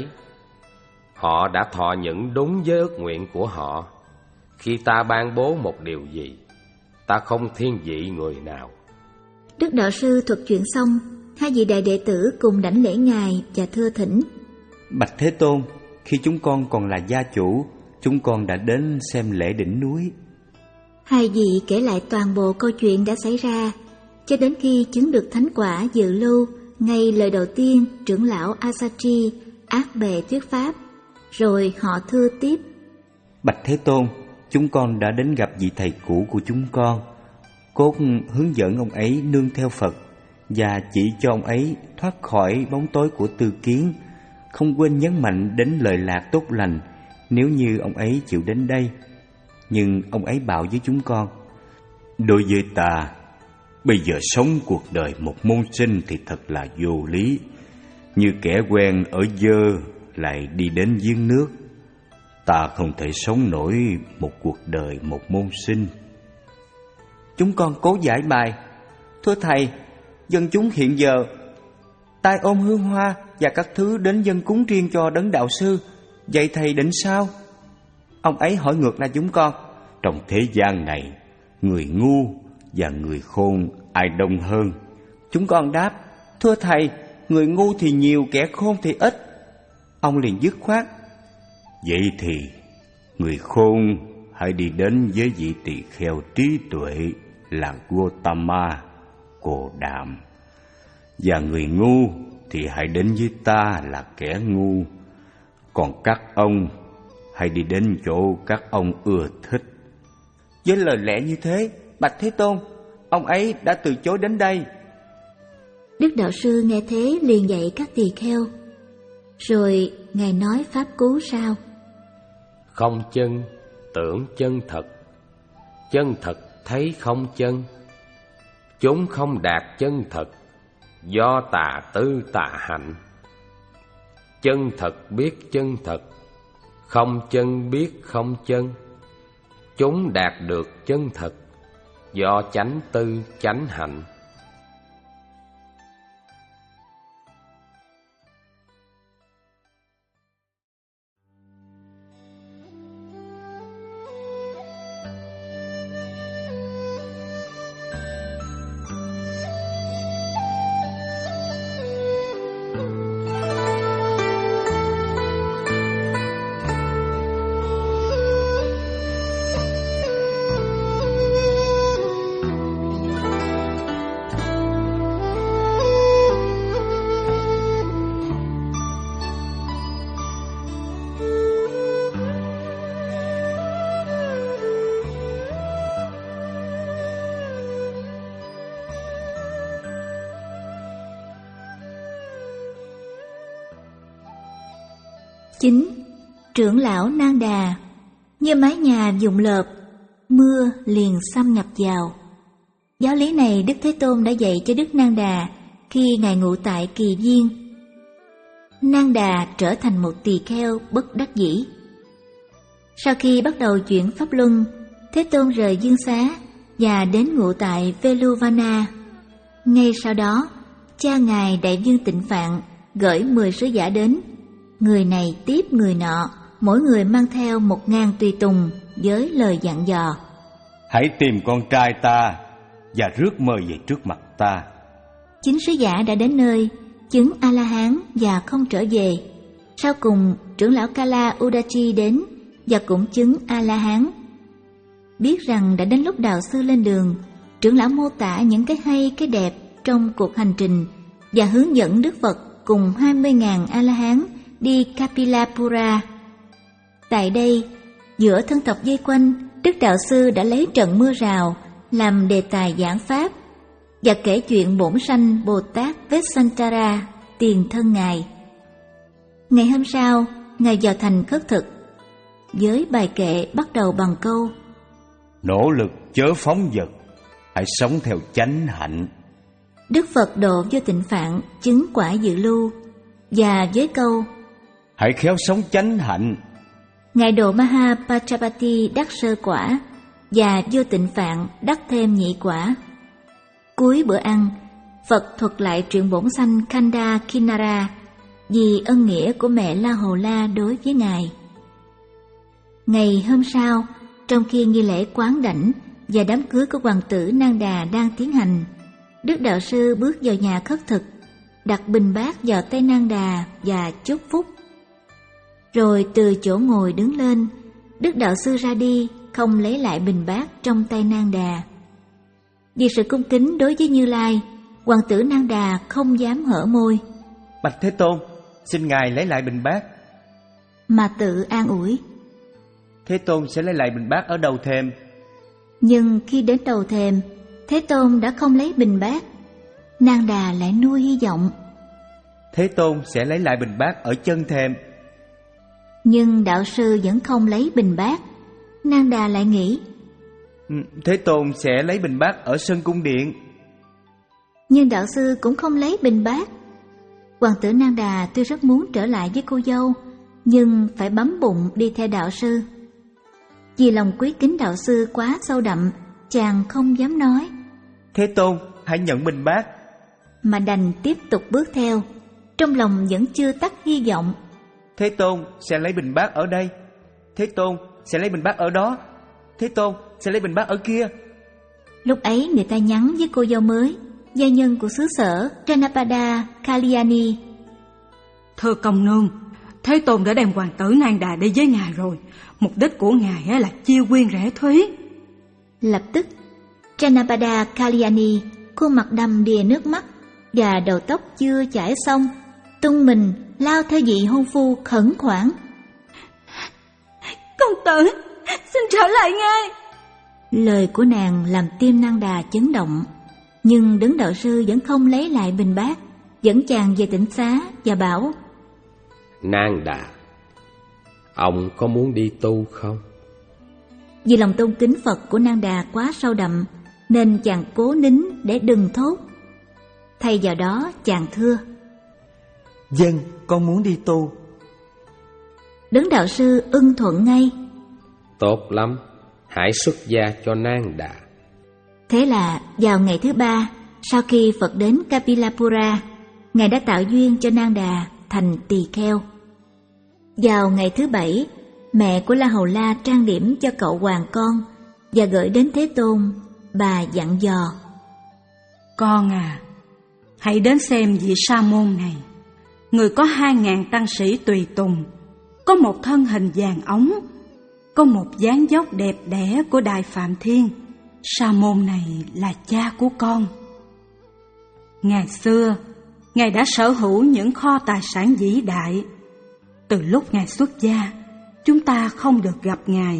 Họ đã thọ nhận đúng với ước nguyện của họ. Khi ta ban bố một điều gì, ta không thiên vị người nào. Đức đạo sư thuật chuyện xong, hai vị đại đệ tử cùng đảnh lễ ngài và thưa thỉnh: Bạch Thế Tôn, khi chúng con còn là gia chủ, chúng con đã đến xem lễ đỉnh núi. Hai vị kể lại toàn bộ câu chuyện đã xảy ra, cho đến khi chứng được thánh quả dự lưu. Ngay lời đầu tiên, trưởng lão Asachi ác bề thuyết pháp, rồi họ thưa tiếp: Bạch Thế Tôn, chúng con đã đến gặp vị thầy cũ của chúng con, cốt hướng dẫn ông ấy nương theo Phật và chỉ cho ông ấy thoát khỏi bóng tối của tư kiến, không quên nhấn mạnh đến lời lạc tốt lành nếu như ông ấy chịu đến đây. Nhưng ông ấy bảo với chúng con: Đối với ta, bây giờ sống cuộc đời một môn sinh thì thật là vô lý, như kẻ quen ở dơ lại đi đến giếng nước. Ta không thể sống nổi một cuộc đời một môn sinh. Chúng con cố giải bài: Thưa thầy, dân chúng hiện giờ tay ôm hương hoa và các thứ đến dân cúng riêng cho đấng đạo sư, vậy thầy định sao? Ông ấy hỏi ngược lại chúng con: Trong thế gian này, người ngu và người khôn ai đông hơn? Chúng con đáp: Thưa thầy, người ngu thì nhiều, kẻ khôn thì ít. Ông liền dứt khoát: Vậy thì người khôn hãy đi đến với vị tỳ kheo trí tuệ là Gotama, Cồ Đạm, và người ngu thì hãy đến với ta là kẻ ngu. Còn các ông hãy đi đến chỗ các ông ưa thích. Với lời lẽ như thế, Bạch Thế Tôn, ông ấy đã từ chối đến đây. Đức đạo sư nghe thế liền dạy các tỳ kheo, rồi ngài nói pháp cú sau: Không chân tưởng chân thật, chân thật thấy không chân. Chúng không đạt chân thật, do tà tư tà hạnh. Chân thật biết chân thật, không chân biết không chân. Chúng đạt được chân thật, do chánh tư chánh hạnh. Chín. Trưởng lão Nang Đà. Như mái nhà dùng lợp, mưa liền xâm nhập vào. Giáo lý này Đức Thế Tôn đã dạy cho Đức Nang Đà khi ngài ngụ tại Kỳ Viên. Nang Đà trở thành một tỳ kheo bất đắc dĩ. Sau khi bắt đầu chuyển pháp luân, Thế Tôn rời Dương Xá và đến ngụ tại Veluvana. Ngay sau đó, cha ngài Đại Vương Tịnh Phạn gửi mười sứ giả đến. Người này tiếp người nọ, mỗi người mang theo một ngàn tùy tùng với lời dặn dò: Hãy tìm con trai ta và rước mời về trước mặt ta. Chính sứ giả đã đến nơi, chứng A-la-hán và không trở về. Sau cùng, trưởng lão Kala Udachi đến và cũng chứng A-la-hán. Biết rằng đã đến lúc đạo sư lên đường, trưởng lão mô tả những cái hay cái đẹp trong cuộc hành trình và hướng dẫn Đức Phật cùng hai mươi ngàn A-la-hán đi Kapilapura. Tại đây, giữa thân tộc vây quanh, Đức đạo sư đã lấy trận mưa rào làm đề tài giảng pháp và kể chuyện bổn sanh Bồ Tát Vessantara, tiền thân ngài. Ngày hôm sau, ngài vào thành khất thực với bài kệ bắt đầu bằng câu: nỗ lực chớ phóng dật, hãy sống theo chánh hạnh. Đức Phật độ Vô Tịnh Phạn chứng quả dự lưu, và với câu hãy khéo sống chánh hạnh, Ngài độ Maha Prajapati đắc sơ quả, và Vô Tịnh Phạn đắc thêm nhị quả. Cuối bữa ăn, Phật thuật lại truyện bổn sanh Khanda Kinara vì ân nghĩa của mẹ La Hầu La đối với Ngài. Ngày hôm sau, trong khi nghi lễ quán đảnh và đám cưới của hoàng tử Nang Đà đang tiến hành, Đức Đạo Sư bước vào nhà khất thực, đặt bình bát vào tay Nang Đà và chúc phúc. Rồi từ chỗ ngồi đứng lên, Đức Đạo Sư ra đi, không lấy lại bình bát trong tay Nang Đà. Vì sự cung kính đối với Như Lai, hoàng tử Nang Đà không dám hở môi. Bạch Thế Tôn, xin Ngài lấy lại bình bát. Mà tự an ủi, Thế Tôn sẽ lấy lại bình bát ở đầu thềm. Nhưng khi đến đầu thềm, Thế Tôn đã không lấy bình bát. Nang Đà lại nuôi hy vọng, Thế Tôn sẽ lấy lại bình bát ở chân thềm. nhưng Đạo Sư vẫn không lấy bình bát. Nang Đà lại nghĩ, Thế Tôn sẽ lấy bình bát ở sân cung điện. nhưng Đạo Sư cũng không lấy bình bát. Hoàng tử Nang Đà tuy rất muốn trở lại với cô dâu, nhưng phải bấm bụng đi theo Đạo Sư. Vì lòng quý kính Đạo Sư quá sâu đậm, chàng không dám nói, Thế Tôn, hãy nhận bình bát. mà đành tiếp tục bước theo. Trong lòng vẫn chưa tắt hy vọng. Thế Tôn sẽ lấy bình bát ở đây. Thế Tôn sẽ lấy bình bát ở đó. Thế Tôn sẽ lấy bình bát ở kia. Lúc ấy người ta nhắn với cô dâu mới, gia nhân của xứ sở Janapada Kalyani. Thưa công nương, Thế Tôn đã đem hoàng tử Nang Đà đi với ngài rồi. Mục đích của ngài là chiêu quyên rẽ thúy. Lập tức Janapada Kalyani khuôn mặt đầm đìa nước mắt và đầu tóc chưa chải xong, tung mình lao theo vị hôn phu khẩn khoản. Công tử, xin trở lại ngay. Lời của nàng làm tim Nang Đà chấn động, nhưng Đứng Đạo Sư vẫn không lấy lại bình bát, dẫn chàng về tịnh xá và bảo, Nang Đà, ông có muốn đi tu không? vì lòng tôn kính Phật của Nang Đà quá sâu đậm, nên chàng cố nín để đừng thốt. Thay vào đó chàng thưa, Dân, con muốn đi tu. Đứng Đạo Sư ưng thuận ngay. Tốt lắm, hãy xuất gia cho Nang Đà. Thế là vào ngày thứ ba, sau khi Phật đến Kapilapura, Ngài đã tạo duyên cho Nang Đà thành tỳ kheo. Vào ngày thứ bảy, mẹ của La Hầu La trang điểm cho cậu hoàng con và gửi đến Thế Tôn. Bà dặn dò, Con à, hãy đến xem vị sa môn này. Người có hai ngàn tăng sĩ tùy tùng, có một thân hình vàng óng, có một dáng dốc đẹp đẽ của Đại Phạm Thiên. Sa môn này là cha của con. Ngày xưa, Ngài đã sở hữu những kho tài sản vĩ đại. Từ lúc Ngài xuất gia, chúng ta không được gặp Ngài.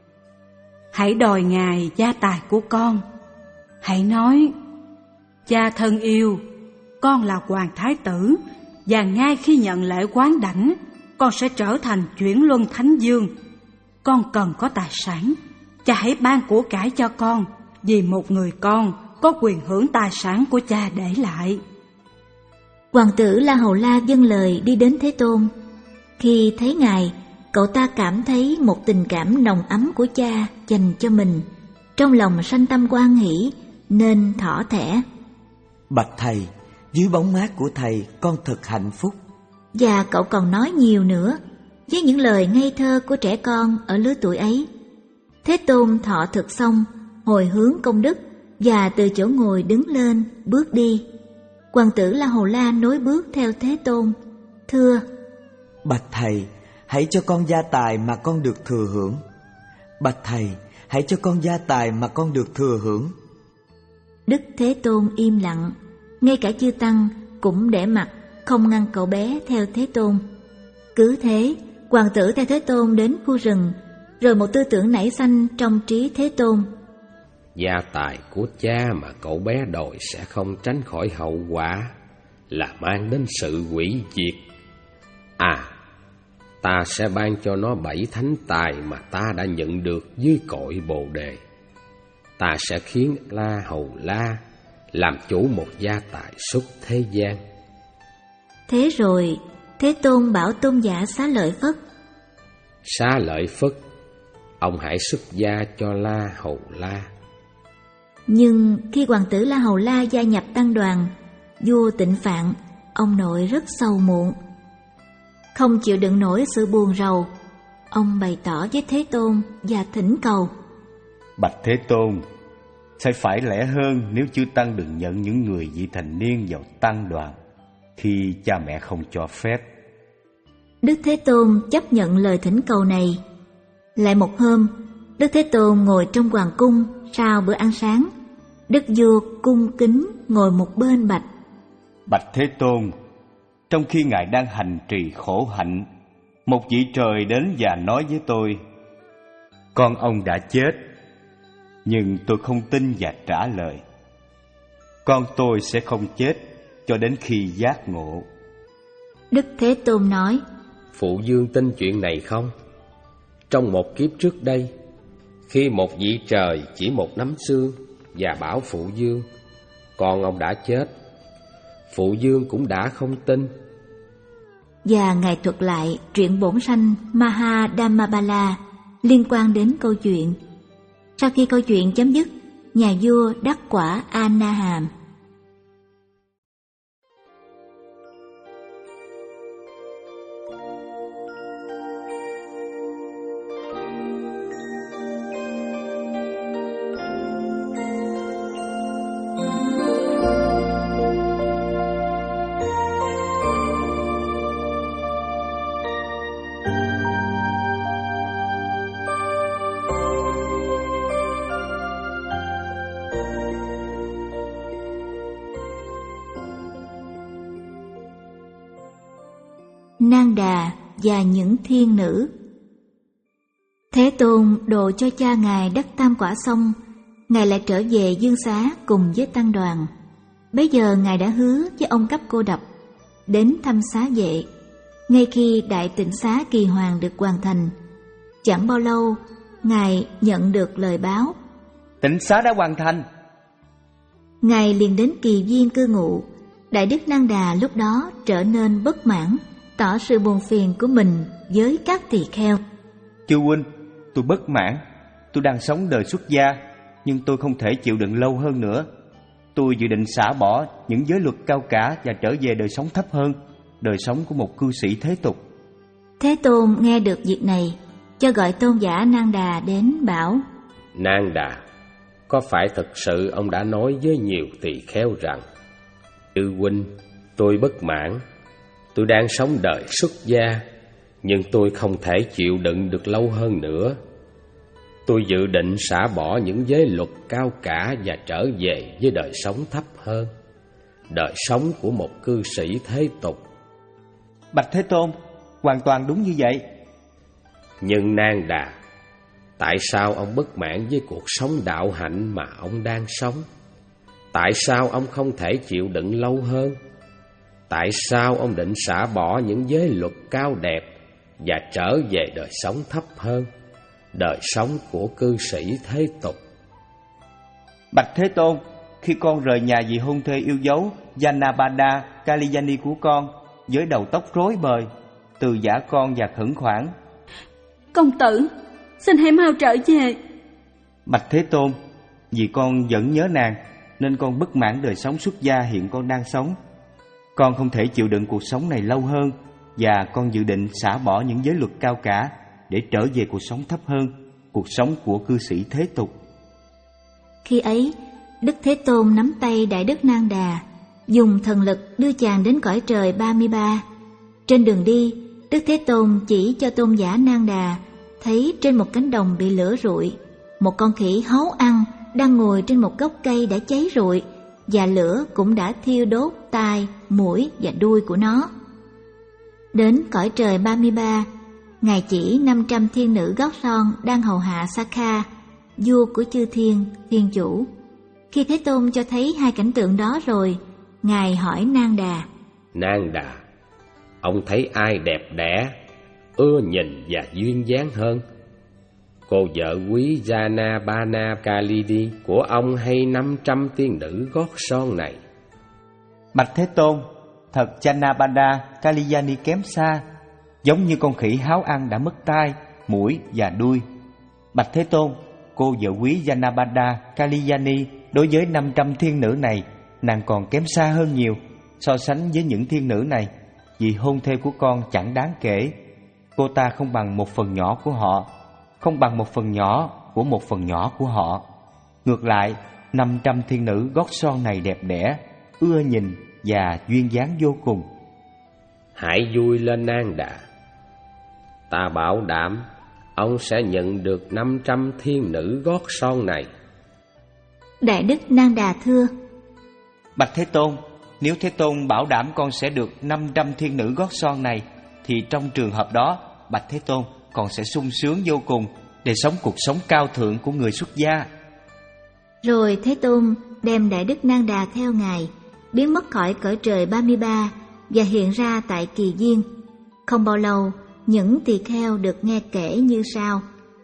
Hãy đòi Ngài gia tài của con. Hãy nói, cha thân yêu, con là hoàng thái tử, và ngay khi nhận lễ quán đảnh, con sẽ trở thành chuyển luân thánh dương. Con cần có tài sản, cha hãy ban của cải cho con, vì một người con có quyền hưởng tài sản của cha để lại. Hoàng tử La Hầu La vâng lời đi đến Thế Tôn. Khi thấy Ngài, cậu ta cảm thấy một tình cảm nồng ấm của cha dành cho mình, trong lòng sanh tâm hoan hỷ nên thỏ thẻ. Bạch Thầy, dưới bóng mát của Thầy con thật hạnh phúc. Và cậu còn nói nhiều nữa, với những lời ngây thơ của trẻ con ở lứa tuổi ấy. Thế Tôn thọ thực xong, hồi hướng công đức và từ chỗ ngồi đứng lên bước đi. Hoàng tử La Hầu La nối bước theo Thế Tôn, thưa: Bạch Thầy, hãy cho con gia tài mà con được thừa hưởng. Bạch Thầy, hãy cho con gia tài mà con được thừa hưởng. Đức Thế Tôn im lặng, ngay cả chư tăng cũng để mặt không ngăn cậu bé theo Thế Tôn. Cứ thế, hoàng tử theo Thế Tôn đến khu rừng, rồi một tư tưởng nảy sanh trong trí Thế Tôn. Gia tài của cha mà cậu bé đòi sẽ không tránh khỏi hậu quả là mang đến sự hủy diệt. À, ta sẽ ban cho nó bảy thánh tài mà ta đã nhận được dưới cội Bồ Đề. ta sẽ khiến La Hầu La làm chủ một gia tài xuất thế gian. Thế rồi, Thế Tôn bảo tôn giả Xá Lợi Phất: Xá Lợi Phất, ông hãy xuất gia cho La Hầu La. Nhưng khi hoàng tử La Hầu La gia nhập tăng đoàn, vua Tịnh Phạn, ông nội rất sầu muộn. Không chịu đựng nổi sự buồn rầu, ông bày tỏ với Thế Tôn và thỉnh cầu: Bạch Thế Tôn, sẽ phải lẽ hơn nếu chư tăng đừng nhận những người vị thành niên vào tăng đoàn khi cha mẹ không cho phép. Đức Thế Tôn chấp nhận lời thỉnh cầu này. Lại một hôm, Đức Thế Tôn ngồi trong hoàng cung sau bữa ăn sáng. Đức vua cung kính ngồi một bên bạch: Bạch Thế Tôn, trong khi Ngài đang hành trì khổ hạnh, một vị trời đến và nói với tôi: Con ông đã chết. Nhưng tôi không tin và trả lời: Con tôi sẽ không chết cho đến khi giác ngộ. Đức Thế Tôn nói: Phụ vương tin chuyện này không? Trong một kiếp trước đây, khi một vị trời chỉ một nắm xương và bảo phụ vương con ông đã chết, phụ vương cũng đã không tin. Và Ngài thuật lại truyện bổn sanh Maha Dhammapala liên quan đến câu chuyện. Sau khi câu chuyện chấm dứt, nhà vua đắc quả A Na Hàm. Nang Đà và những thiên nữ. Thế Tôn độ cho cha Ngài đắc tam quả xong, Ngài lại trở về Dương Xá cùng với tăng đoàn. Bấy giờ Ngài đã hứa với ông Cấp Cô Độc đến thăm xá vệ. Ngay khi Đại Tịnh Xá Kỳ Hoàng được hoàn thành, chẳng bao lâu Ngài nhận được lời báo: Tịnh Xá đã hoàn thành. Ngài liền đến Kỳ Viên cư ngụ. Đại Đức Nang Đà lúc đó trở nên bất mãn, tỏ sự buồn phiền của mình với các tỳ kheo. Chư huynh, tôi bất mãn. Tôi đang sống đời xuất gia, nhưng tôi không thể chịu đựng lâu hơn nữa. Tôi dự định xả bỏ những giới luật cao cả và trở về đời sống thấp hơn, đời sống của một cư sĩ thế tục. Thế Tôn nghe được việc này, cho gọi tôn giả Nang Đà đến bảo: Nang Đà, có phải thực sự ông đã nói với nhiều tỳ kheo rằng: Chư huynh, tôi bất mãn, tôi đang sống đời xuất gia, nhưng tôi không thể chịu đựng được lâu hơn nữa. Tôi dự định xả bỏ những giới luật cao cả và trở về với đời sống thấp hơn, đời sống của một cư sĩ thế tục. Bạch Thế Tôn, hoàn toàn đúng như vậy. Nhưng Nang Đà, tại sao ông bất mãn với cuộc sống đạo hạnh mà ông đang sống? Tại sao ông không thể chịu đựng lâu hơn? Tại sao ông định xả bỏ những giới luật cao đẹp và trở về đời sống thấp hơn, đời sống của cư sĩ thế tục? Bạch Thế Tôn, khi con rời nhà vì hôn thê yêu dấu Janabada Kalyani của con, với đầu tóc rối bời, từ giả con và khẩn khoản: Công tử, xin hãy mau trở về. Bạch Thế Tôn, vì con vẫn nhớ nàng, nên con bất mãn đời sống xuất gia hiện con đang sống. Con không thể chịu đựng cuộc sống này lâu hơn, và con dự định xả bỏ những giới luật cao cả để trở về cuộc sống thấp hơn, cuộc sống của cư sĩ thế tục. Khi ấy, Đức Thế Tôn nắm tay Đại Đức Nang Đà, dùng thần lực đưa chàng đến cõi trời ba mươi ba. Trên đường đi, Đức Thế Tôn chỉ cho tôn giả Nang Đà thấy trên một cánh đồng bị lửa rụi, một con khỉ háu ăn đang ngồi trên một gốc cây đã cháy rụi, và lửa cũng đã thiêu đốt tai, mũi và đuôi của nó. Đến cõi trời ba mươi ba, Ngài chỉ năm trăm thiên nữ gót son đang hầu hạ Sakha, vua của chư thiên, thiên chủ. Khi Thế Tôn cho thấy hai cảnh tượng đó rồi, Ngài hỏi Nang Đà: Nang Đà, ông thấy ai đẹp đẽ, ưa nhìn và duyên dáng hơn? Cô vợ quý Janabana Kalidi của ông hay năm trăm tiên nữ gót son này? Bạch Thế Tôn, thật Janabada Kalyani kém xa, giống như con khỉ háo ăn đã mất tai, mũi và đuôi. Bạch Thế Tôn, cô vợ quý Janabada Kalyani đối với năm trăm thiên nữ này, nàng còn kém xa hơn nhiều so sánh với những thiên nữ này, vì hôn thê của con chẳng đáng kể. Cô ta không bằng một phần nhỏ của họ, không bằng một phần nhỏ của một phần nhỏ của họ. Ngược lại, năm trăm thiên nữ gót son này đẹp đẽ, ưa nhìn và duyên dáng vô cùng. Hãy vui lên Nang Đà. Ta bảo đảm ông sẽ nhận được năm trăm thiên nữ gót son này. Đại đức Nang Đà thưa: Bạch Thế Tôn, nếu Thế Tôn bảo đảm con sẽ được năm trăm thiên nữ gót son này, thì trong trường hợp đó, Bạch Thế Tôn, con sẽ sung sướng vô cùng để sống cuộc sống cao thượng của người xuất gia. Rồi Thế Tôn đem Đại đức Nang Đà theo Ngài, biến mất khỏi cõi trời ba mươi ba và hiện ra tại Kỳ Viên. Không bao lâu, những tỳ kheo được nghe kể như sau: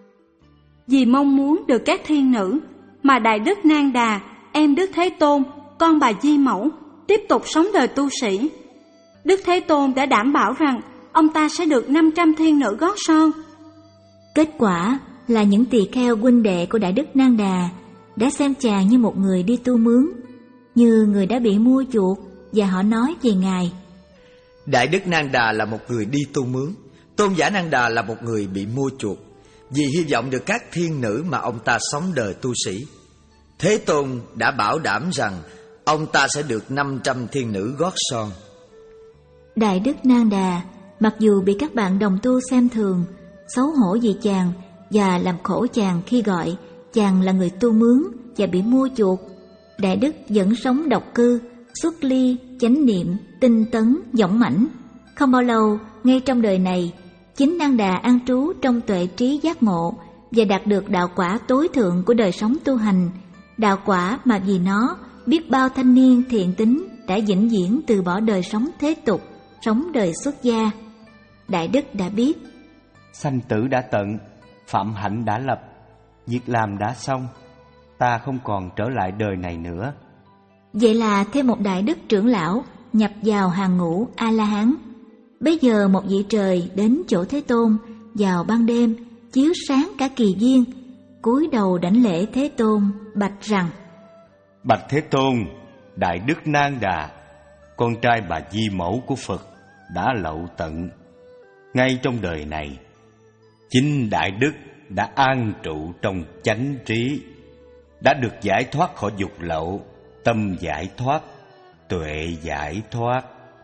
Vì mong muốn được các thiên nữ mà Đại đức Nang Đà, em Đức Thế Tôn, con bà Di Mẫu, tiếp tục sống đời tu sĩ. Đức Thế Tôn đã đảm bảo rằng ông ta sẽ được năm trăm thiên nữ gót son. Kết quả là những tỳ kheo huynh đệ của Đại đức Nang Đà đã xem chàng như một người đi tu mướn, như người đã bị mua chuộc, và họ nói về Ngài: Đại đức Nang Đà là một người đi tu mướn, tôn giả Nang Đà là một người bị mua chuộc, vì hy vọng được các thiên nữ mà ông ta sống đời tu sĩ. Thế Tôn đã bảo đảm rằng ông ta sẽ được năm trăm thiên nữ gót son. Đại đức Nang Đà, mặc dù bị các bạn đồng tu xem thường, xấu hổ vì chàng và làm khổ chàng khi gọi chàng là người tu mướn và bị mua chuộc, Đại đức vẫn sống độc cư, xuất ly, chánh niệm, tinh tấn, dõng mãnh. Không bao lâu, ngay trong đời này, chính Nang Đà an trú trong tuệ trí giác ngộ và đạt được đạo quả tối thượng của đời sống tu hành, đạo quả mà vì nó biết bao thanh niên thiện tín đã vĩnh viễn từ bỏ đời sống thế tục, sống đời xuất gia. Đại đức đã biết: Sanh tử đã tận, phạm hạnh đã lập, việc làm đã xong, ta không còn trở lại đời này nữa. Vậy là thêm một đại đức trưởng lão nhập vào hàng ngũ A-la-hán. Bây giờ một vị trời đến chỗ Thế Tôn vào ban đêm, chiếu sáng cả Kỳ Viên, cúi đầu đảnh lễ Thế Tôn, bạch rằng: Bạch Thế Tôn, Đại đức Nang Đà, con trai bà Di Mẫu của Phật, đã lậu tận. Ngay trong đời này, chính Đại đức đã an trụ trong chánh trí, đã được giải thoát khỏi dục lậu, tâm giải thoát, tuệ giải thoát.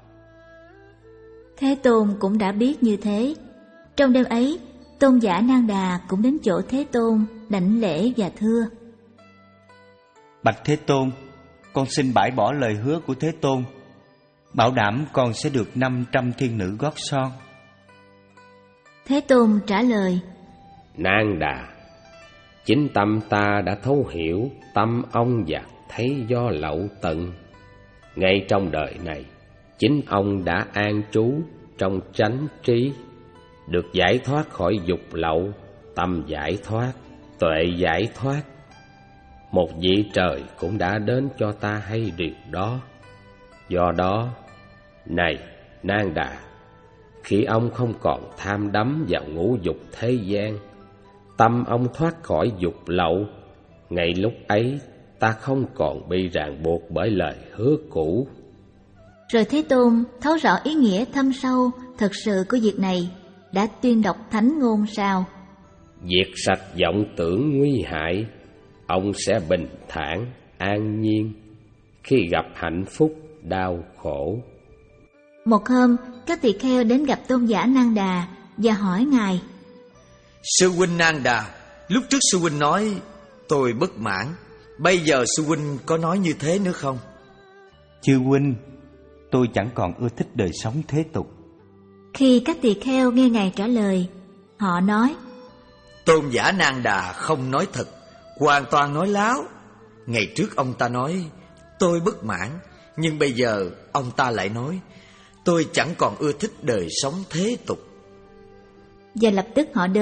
Thế Tôn cũng đã biết như thế. Trong đêm ấy, tôn giả Nang Đà cũng đến chỗ Thế Tôn đảnh lễ và thưa: Bạch Thế Tôn, con xin bãi bỏ lời hứa của Thế Tôn, bảo đảm con sẽ được năm trăm thiên nữ gót son. Thế Tôn trả lời: Nang Đà, chính tâm ta đã thấu hiểu tâm ông và thấy do lậu tận. Ngay trong đời này, chính ông đã an trú trong chánh trí, được giải thoát khỏi dục lậu, tâm giải thoát, tuệ giải thoát. Một vị trời cũng đã đến cho ta hay điều đó. Do đó, này Nang Đà, khi ông không còn tham đắm vào ngũ dục thế gian, tâm ông thoát khỏi dục lậu, ngay lúc ấy ta không còn bị ràng buộc bởi lời hứa cũ. Rồi Thế Tôn thấu rõ ý nghĩa thâm sâu thật sự của việc này, đã tuyên đọc thánh ngôn sau: Diệt sạch vọng tưởng nguy hại, ông sẽ bình thản, an nhiên khi gặp hạnh phúc, đau khổ. Một hôm, các tỳ kheo đến gặp tôn giả Nang Đà và hỏi Ngài: Sư huynh Nang Đà, lúc trước sư huynh nói tôi bất mãn, bây giờ sư huynh có nói như thế nữa không? Chư huynh, tôi chẳng còn ưa thích đời sống thế tục. Khi các tỳ kheo nghe Ngài trả lời, họ nói: Tôn giả Nang Đà không nói thật, hoàn toàn nói láo. Ngày trước ông ta nói tôi bất mãn, nhưng bây giờ ông ta lại nói tôi chẳng còn ưa thích đời sống thế tục. Và lập tức họ đến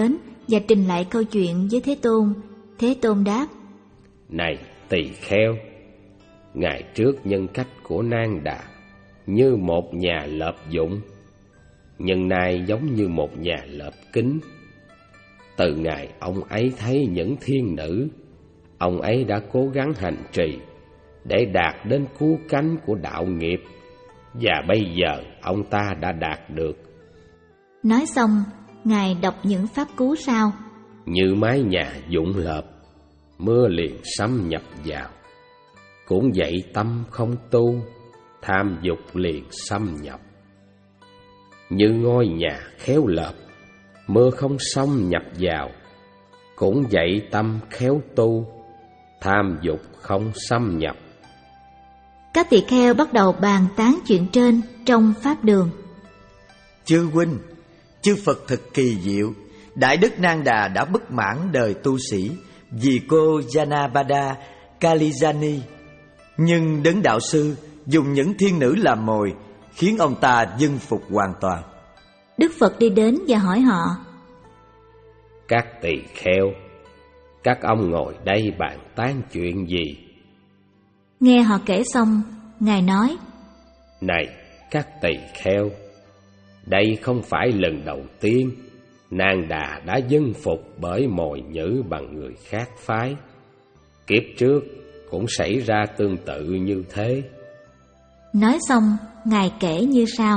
và trình lại câu chuyện với Thế Tôn. Thế Tôn đáp: Này tỳ kheo, ngày trước nhân cách của Nang Đà như một nhà lợp dụng, nhưng nay giống như một nhà lợp kính. Từ ngày ông ấy thấy những thiên nữ, ông ấy đã cố gắng hành trì để đạt đến cứu cánh của đạo nghiệp, và bây giờ ông ta đã đạt được. Nói xong, Ngài đọc những pháp cú sau: Như mái nhà dụng lợp, mưa liền xâm nhập vào. Cũng vậy tâm không tu, tham dục liền xâm nhập. Như ngôi nhà khéo lợp, mưa không xâm nhập vào. Cũng vậy tâm khéo tu, tham dục không xâm nhập. Các tỳ kheo bắt đầu bàn tán chuyện trên trong pháp đường. Chư huynh, chư Phật thật kỳ diệu. Đại đức Nang Đà đã bất mãn đời tu sĩ vì cô Janabada Kalijani, nhưng đấng đạo sư dùng những thiên nữ làm mồi, khiến ông ta vâng phục hoàn toàn. Đức Phật đi đến và hỏi họ: Các tỳ kheo, các ông ngồi đây bàn tán chuyện gì? Nghe họ kể xong, Ngài nói: Này các tỳ kheo, đây không phải lần đầu tiên Nang Đà đã vâng phục bởi mồi nhữ bằng người khác phái. Kiếp trước cũng xảy ra tương tự như thế. Nói xong, Ngài kể như sau: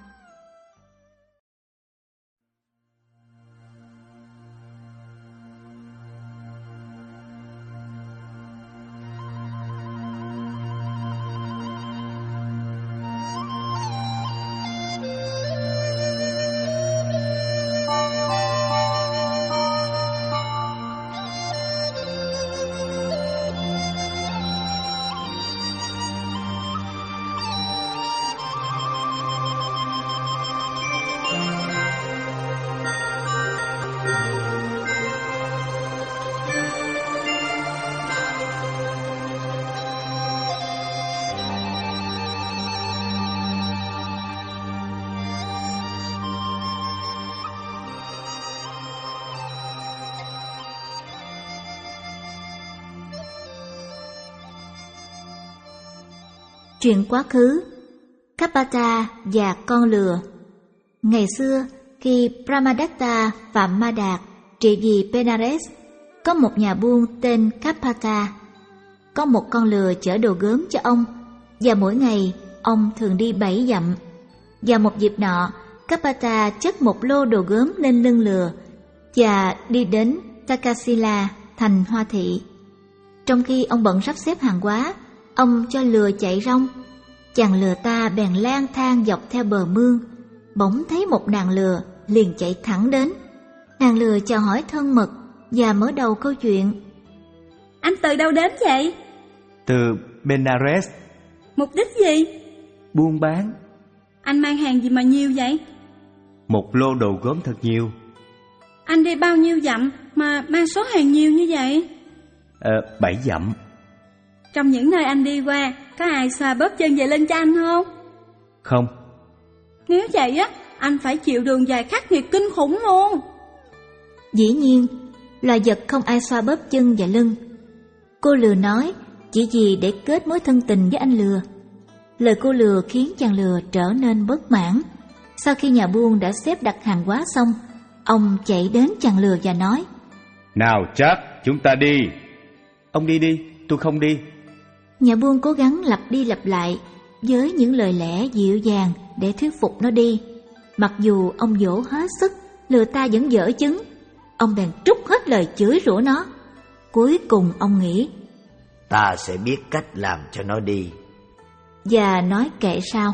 Chuyện quá khứ, Kapata và con lừa. Ngày xưa, khi Brahmadatta Phạm Ma Đạt trị vì Benares, có một nhà buôn tên Kapata. Có một con lừa chở đồ gốm cho ông, và mỗi ngày ông thường đi bảy dặm. Và một dịp nọ, Kapata chất một lô đồ gốm lên lưng lừa và đi đến Takasila, thành Hoa Thị. Trong khi ông bận sắp xếp hàng hóa, ông cho lừa chạy rong. Chàng lừa ta bèn lang thang dọc theo bờ mương, bỗng thấy một nàng lừa liền chạy thẳng đến. Nàng lừa chào hỏi thân mật và mở đầu câu chuyện: Anh từ đâu đến vậy? Từ Benares. Mục đích gì? Buôn bán. Anh mang hàng gì mà nhiều vậy? Một lô đồ gốm thật nhiều. Anh đi bao nhiêu dặm mà mang số hàng nhiều như vậy? Ờ, bảy dặm. Trong những nơi anh đi qua, có ai xoa bóp chân về lưng cho anh không? Không. Nếu vậy á, anh phải chịu đường dài khắc nghiệt kinh khủng luôn. Dĩ nhiên, loài vật không ai xoa bóp chân và lưng. Cô lừa nói chỉ vì để kết mối thân tình với anh lừa. Lời cô lừa khiến chàng lừa trở nên bất mãn. Sau khi nhà buôn đã xếp đặt hàng hóa xong, ông chạy đến chàng lừa và nói: Nào chắc, chúng ta đi. Ông đi đi, tôi không đi. Nhà buôn cố gắng lặp đi lặp lại với những lời lẽ dịu dàng để thuyết phục nó đi. Mặc dù ông dỗ hết sức, lừa ta vẫn dở chứng. Ông bèn trút hết lời chửi rủa nó. Cuối cùng ông nghĩ: Ta sẽ biết cách làm cho nó đi. Và nói kệ sao: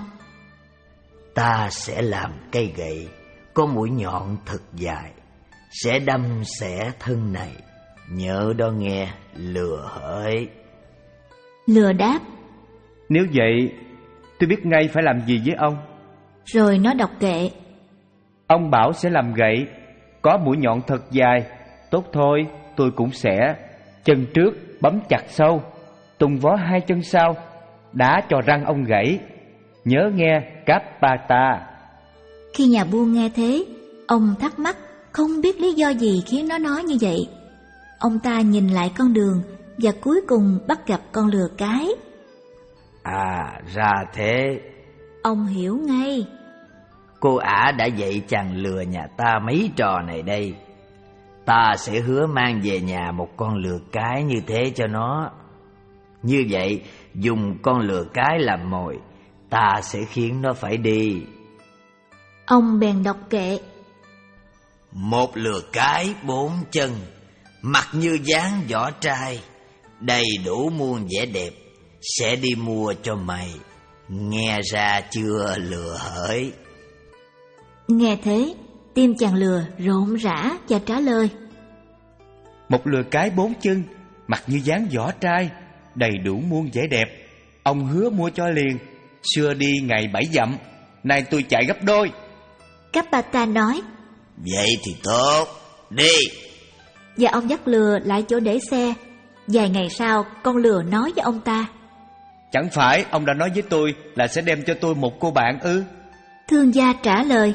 Ta sẽ làm cây gậy có mũi nhọn thật dài, sẽ đâm xẻ thân này. Nhớ đó nghe, lừa hỡi. Lừa đáp: Nếu vậy, tôi biết ngay phải làm gì với ông. Rồi nó đọc kệ: Ông bảo sẽ làm gậy có mũi nhọn thật dài. Tốt thôi, tôi cũng sẽ. Chân trước bấm chặt sâu, tung vó hai chân sau, đá cho răng ông gãy. Nhớ nghe, Kapata. Khi nhà buôn nghe thế, ông thắc mắc không biết lý do gì khiến nó nói như vậy. Ông ta nhìn lại con đường và cuối cùng bắt gặp con lừa cái. À, ra thế. Ông hiểu ngay. Cô ả đã dạy chàng lừa nhà ta mấy trò này đây. Ta sẽ hứa mang về nhà một con lừa cái như thế cho nó. Như vậy, dùng con lừa cái làm mồi, ta sẽ khiến nó phải đi. Ông bèn đọc kệ. Một lừa cái bốn chân, mặt như dáng vỏ trai, đầy đủ muôn vẻ đẹp, sẽ đi mua cho mày. Nghe ra chưa lừa hỡi? Nghe thế, tim chàng lừa rộn rã và trả lời. Một lừa cái bốn chân, mặt như dáng vỏ trai, đầy đủ muôn vẻ đẹp. Ông hứa mua cho liền, xưa đi ngày bảy dặm, nay tôi chạy gấp đôi. Kapata nói. Vậy thì tốt, đi. Và ông dắt lừa lại chỗ để xe. Vài ngày sau, con lừa nói với ông ta. Chẳng phải ông đã nói với tôi là sẽ đem cho tôi một cô bạn ư? Thương gia trả lời.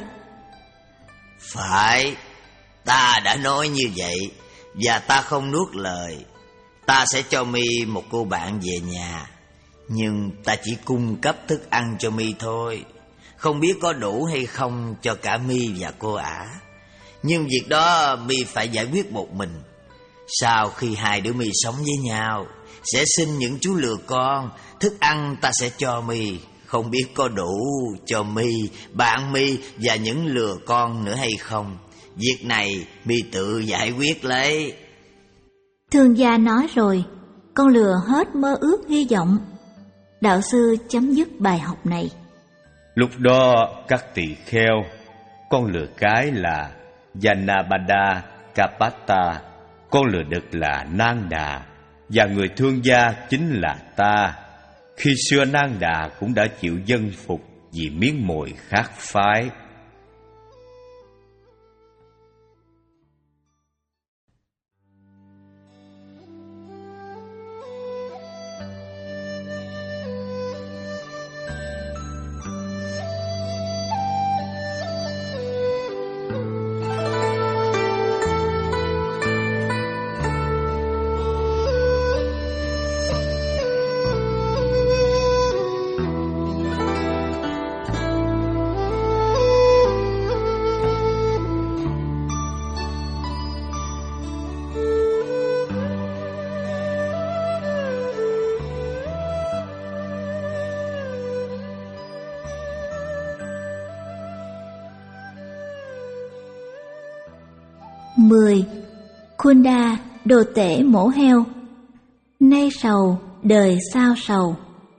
Phải, ta đã nói như vậy, và ta không nuốt lời. Ta sẽ cho mi một cô bạn về nhà, nhưng ta chỉ cung cấp thức ăn cho mi thôi, không biết có đủ hay không cho cả mi và cô ả. Nhưng việc đó mi phải giải quyết một mình. Sau khi hai đứa mi sống với nhau, sẽ sinh những chú lừa con. Thức ăn ta sẽ cho mi, không biết có đủ cho mi, bạn mi và những lừa con nữa hay không. Việc này mi tự giải quyết lấy. Thương gia nói rồi, con lừa hết mơ ước hy vọng. Đạo sư chấm dứt bài học này. Lúc đó các tỳ kheo, con lừa cái là Janabada Kapata, con lừa đực là Nang Đà, và người thương gia chính là ta. Khi xưa Nang Đà cũng đã chịu dân phục vì miếng mồi khác phái. mười. Kunda, đồ tể mổ heo. Nay sầu, đời sao sầu.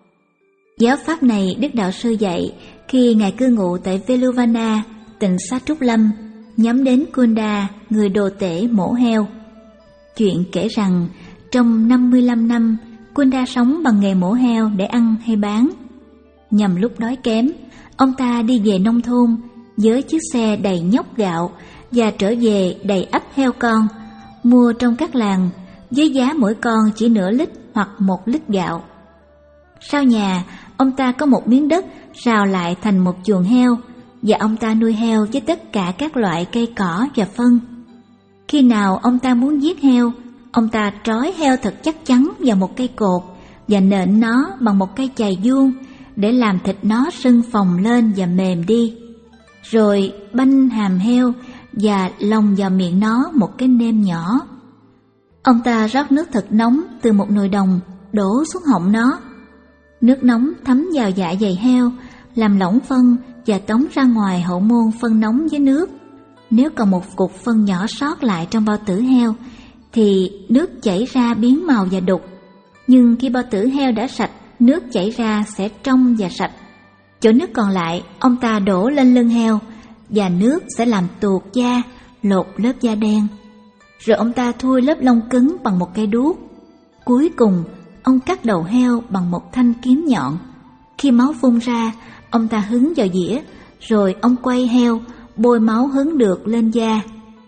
Giáo pháp này Đức Đạo Sư dạy khi Ngài cư ngụ tại Veluvana, tỉnh Sát Trúc Lâm, nhắm đến Kunda, người đồ tể mổ heo. Chuyện kể rằng trong năm mươi lăm năm, Kunda sống bằng nghề mổ heo để ăn hay bán. Nhằm lúc đói kém, ông ta đi về nông thôn với chiếc xe đầy nhóc gạo và trở về đầy ắp heo con, mua trong các làng với giá mỗi con chỉ nửa lít hoặc một lít gạo. Sau nhà, ông ta có một miếng đất rào lại thành một chuồng heo, và ông ta nuôi heo với tất cả các loại cây cỏ và phân. Khi nào ông ta muốn giết heo, ông ta trói heo thật chắc chắn vào một cây cột và nện nó bằng một cây chày vuông để làm thịt nó sưng phồng lên và mềm đi. Rồi banh hàm heo và lồng vào miệng nó một cái nêm nhỏ. Ông ta rót nước thật nóng từ một nồi đồng đổ xuống họng nó. Nước nóng thấm vào dạ dày heo, làm lỏng phân và tống ra ngoài hậu môn phân nóng với nước. Nếu còn một cục phân nhỏ sót lại trong bao tử heo thì nước chảy ra biến màu và đục. Nhưng khi bao tử heo đã sạch, nước chảy ra sẽ trong và sạch. Chỗ nước còn lại, ông ta đổ lên lưng heo và nước sẽ làm tuột da, lột lớp da đen. Rồi ông ta thui lớp lông cứng bằng một cây đuốc. Cuối cùng, ông cắt đầu heo bằng một thanh kiếm nhọn. Khi máu phun ra, ông ta hứng vào dĩa, rồi ông quay heo, bôi máu hứng được lên da.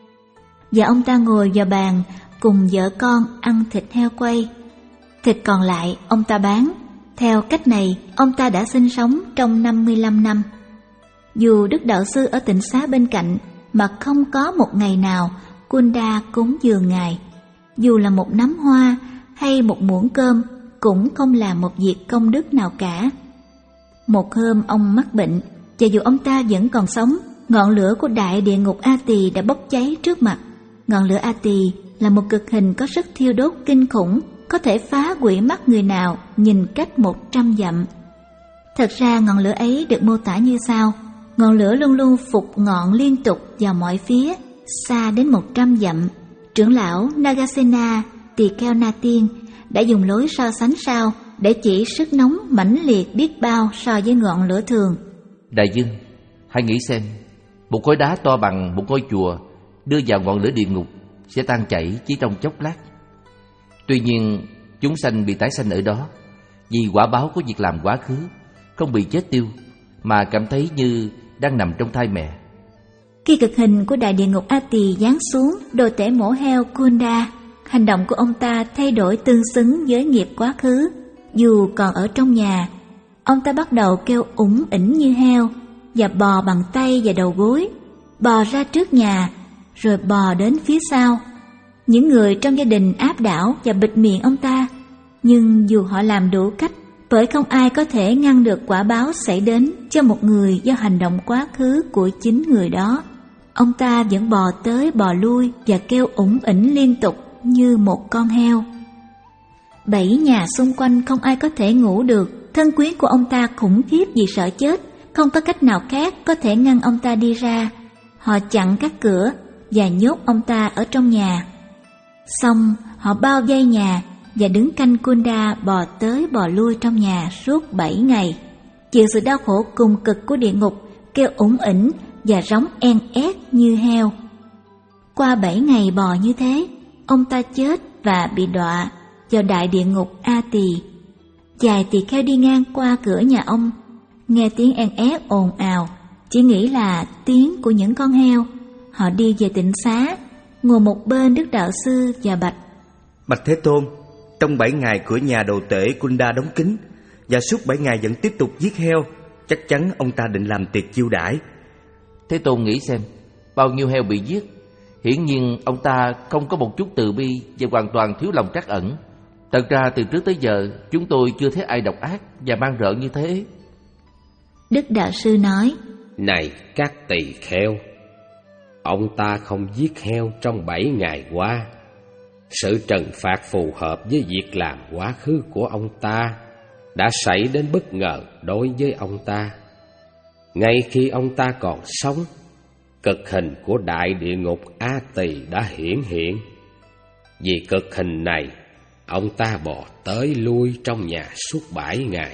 Và ông ta ngồi vào bàn cùng vợ con ăn thịt heo quay. Thịt còn lại ông ta bán. Theo cách này, ông ta đã sinh sống trong năm mươi lăm năm. Dù Đức Đạo Sư ở tịnh xá bên cạnh, mà không có một ngày nào Kunda cúng dường Ngài. Dù là một nắm hoa hay một muỗng cơm cũng không làm một việc công đức nào cả. Một hôm ông mắc bệnh, và dù ông ta vẫn còn sống, ngọn lửa của đại địa ngục A Tỳ đã bốc cháy trước mặt. Ngọn lửa A Tỳ là một cực hình có sức thiêu đốt kinh khủng, có thể phá hủy mắt người nào nhìn cách một trăm dặm. Thật ra ngọn lửa ấy được mô tả như sau: ngọn lửa luôn luôn phục ngọn liên tục vào mọi phía, xa đến một trăm dặm. Trưởng lão Nagasena Tỳ Kheo Na Tiên đã dùng lối so sánh sau để chỉ sức nóng mãnh liệt biết bao so với ngọn lửa thường. Đại dương, hãy nghĩ xem, một khối đá to bằng một ngôi chùa đưa vào ngọn lửa địa ngục sẽ tan chảy chỉ trong chốc lát. Tuy nhiên, chúng sanh bị tái sanh ở đó vì quả báo của việc làm quá khứ, không bị chết tiêu mà cảm thấy như đang nằm trong thai mẹ. Khi cực hình của đại địa ngục A Tỳ giáng xuống đồ tể mổ heo Kunda, hành động của ông ta thay đổi tương xứng với nghiệp quá khứ. Dù còn ở trong nhà, ông ta bắt đầu kêu ủng ỉnh như heo và bò bằng tay và đầu gối, bò ra trước nhà rồi bò đến phía sau. Những người trong gia đình áp đảo và bịt miệng ông ta, nhưng dù họ làm đủ cách, bởi không ai có thể ngăn được quả báo xảy đến cho một người do hành động quá khứ của chính người đó. Ông ta vẫn bò tới bò lui và kêu ủng ỉnh liên tục như một con heo. Bảy nhà xung quanh không ai có thể ngủ được. Thân quyến của ông ta khủng khiếp vì sợ chết, không có cách nào khác có thể ngăn ông ta đi ra. Họ chặn các cửa và nhốt ông ta ở trong nhà. Xong họ bao vây nhà và đứng canh Kunda bò tới bò lui trong nhà suốt bảy ngày, chịu sự đau khổ cùng cực của địa ngục, kêu ủng ỉnh và rống en ét như heo. Qua bảy ngày bò như thế, ông ta chết và bị đọa vào đại địa ngục A Tỳ. Vài tỳ kheo đi ngang qua cửa nhà ông, nghe tiếng en ét ồn ào, chỉ nghĩ là tiếng của những con heo. Họ đi về tịnh xá, ngồi một bên Đức Đạo Sư và bạch: Bạch Thế Tôn, trong bảy ngày cửa nhà đồ tể Kunda đóng kín, và suốt bảy ngày vẫn tiếp tục giết heo, chắc chắn ông ta định làm tiệc chiêu đãi. Thế Tôn nghĩ xem, bao nhiêu heo bị giết, hiển nhiên ông ta không có một chút từ bi và hoàn toàn thiếu lòng trắc ẩn. Thật ra từ trước tới giờ chúng tôi chưa thấy ai độc ác và man rợ như thế. Đức Đạo Sư nói: Này các tỳ kheo, ông ta không giết heo trong bảy ngày qua. Sự trừng phạt phù hợp với việc làm quá khứ của ông ta đã xảy đến bất ngờ đối với ông ta. Ngay khi ông ta còn sống, cực hình của đại địa ngục A Tỳ đã hiển hiện. Vì cực hình này, ông ta bò tới lui trong nhà suốt bảy ngày,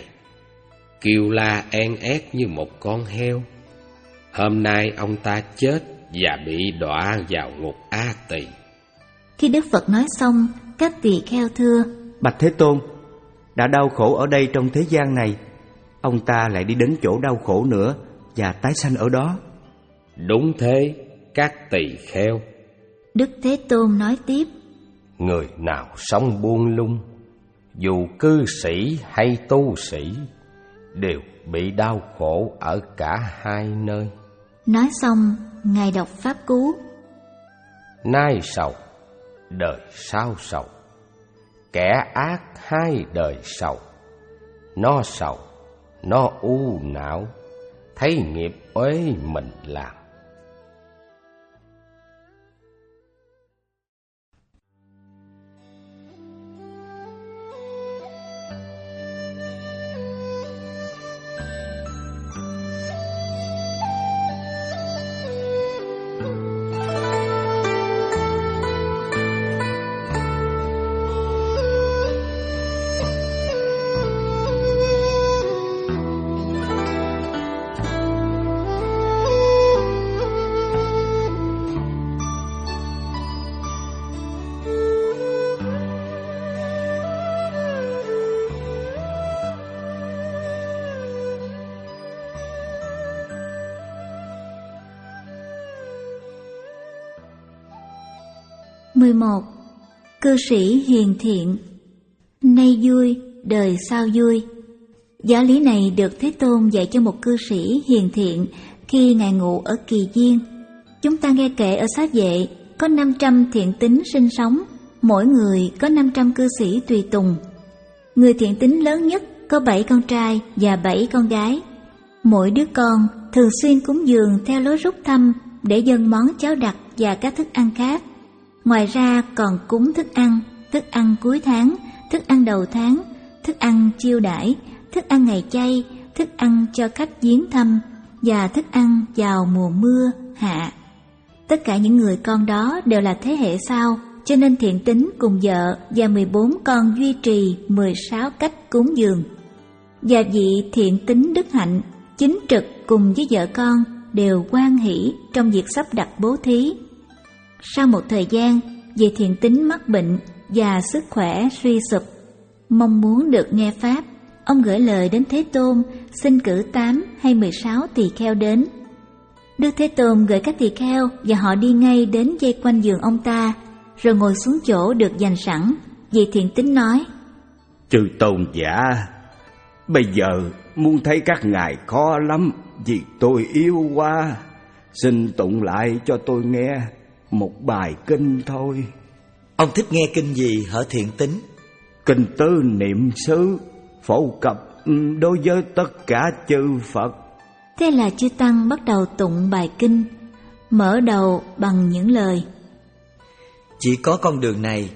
kêu la en ét như một con heo. Hôm nay ông ta chết và bị đọa vào ngục A Tỳ. Khi Đức Phật nói xong, các tỳ kheo thưa: Bạch Thế Tôn, đã đau khổ ở đây trong thế gian này, ông ta lại đi đến chỗ đau khổ nữa và tái sanh ở đó. Đúng thế, các tỳ kheo. Đức Thế Tôn nói tiếp: Người nào sống buông lung, dù cư sĩ hay tu sĩ, đều bị đau khổ ở cả hai nơi. Nói xong, Ngài đọc pháp cú: Nay sầu, đời sau sầu, kẻ ác hai đời sầu. Nó sầu, nó u não, thấy nghiệp uế mình làm. mười một. Cư sĩ hiền thiện. Nay vui, đời sau vui. Giáo lý này được Thế Tôn dạy cho một cư sĩ hiền thiện khi Ngài ngụ ở Kỳ Viên. Chúng ta nghe kể ở Xá Vệ có năm trăm thiện tín sinh sống, mỗi người có năm trăm cư sĩ tùy tùng. Người thiện tín lớn nhất có bảy con trai và bảy con gái. Mỗi đứa con thường xuyên cúng dường theo lối rút thăm để dâng món cháo đặc và các thức ăn khác. Ngoài ra còn cúng thức ăn, thức ăn cuối tháng, thức ăn đầu tháng, thức ăn chiêu đãi, thức ăn ngày chay, thức ăn cho khách viếng thăm và thức ăn vào mùa mưa, hạ. Tất cả những người con đó đều là thế hệ sau, cho nên thiện tín cùng vợ và mười bốn con duy trì mười sáu cách cúng dường. Và vị thiện tín đức hạnh, chính trực cùng với vợ con đều hoan hỷ trong việc sắp đặt bố thí. Sau một thời gian, vị thiện tín mắc bệnh và sức khỏe suy sụp. Mong muốn được nghe Pháp, ông gửi lời đến Thế Tôn xin cử tám hay mười sáu tỳ kheo đến. Đức Thế Tôn gửi các tỳ kheo và họ đi ngay đến vây quanh giường ông ta, rồi ngồi xuống chỗ được dành sẵn. Vị thiện tín nói: Chư tôn giả, bây giờ muốn thấy các ngài khó lắm, vì tôi yêu quá. Xin tụng lại cho tôi nghe một bài kinh thôi. Ông thích nghe kinh gì hả thiện tín? Kinh Tứ Niệm Xứ, phổ cập đối với tất cả chư Phật. Thế là chư tăng bắt đầu tụng bài kinh, mở đầu bằng những lời: Chỉ có con đường này,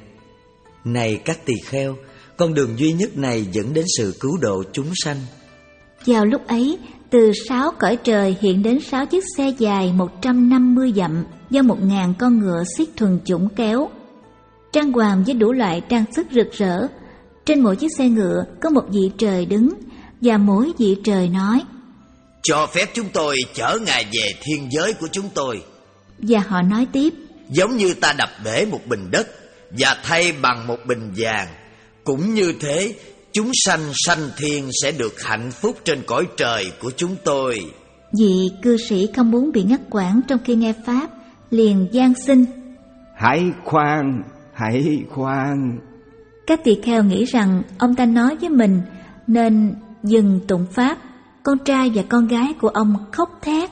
này các tỳ kheo, con đường duy nhất này dẫn đến sự cứu độ chúng sanh. Vào lúc ấy, từ sáu cõi trời hiện đến sáu chiếc xe dài một trăm năm mươi dặm do một ngàn con ngựa xiết thuần chủng kéo, trang hoàng với đủ loại trang sức rực rỡ. Trên mỗi chiếc xe ngựa có một vị trời đứng, và mỗi vị trời nói: Cho phép chúng tôi chở ngài về thiên giới của chúng tôi. Và họ nói tiếp: Giống như ta đập bể một bình đất và thay bằng một bình vàng, cũng như thế chúng sanh sanh thiên sẽ được hạnh phúc trên cõi trời của chúng tôi. Vị cư sĩ không muốn bị ngắt quãng trong khi nghe Pháp, liền van xin: Hãy khoan, hãy khoan. Các tỳ kheo nghĩ rằng ông ta nói với mình, nên dừng tụng Pháp. Con trai và con gái của ông khóc thét: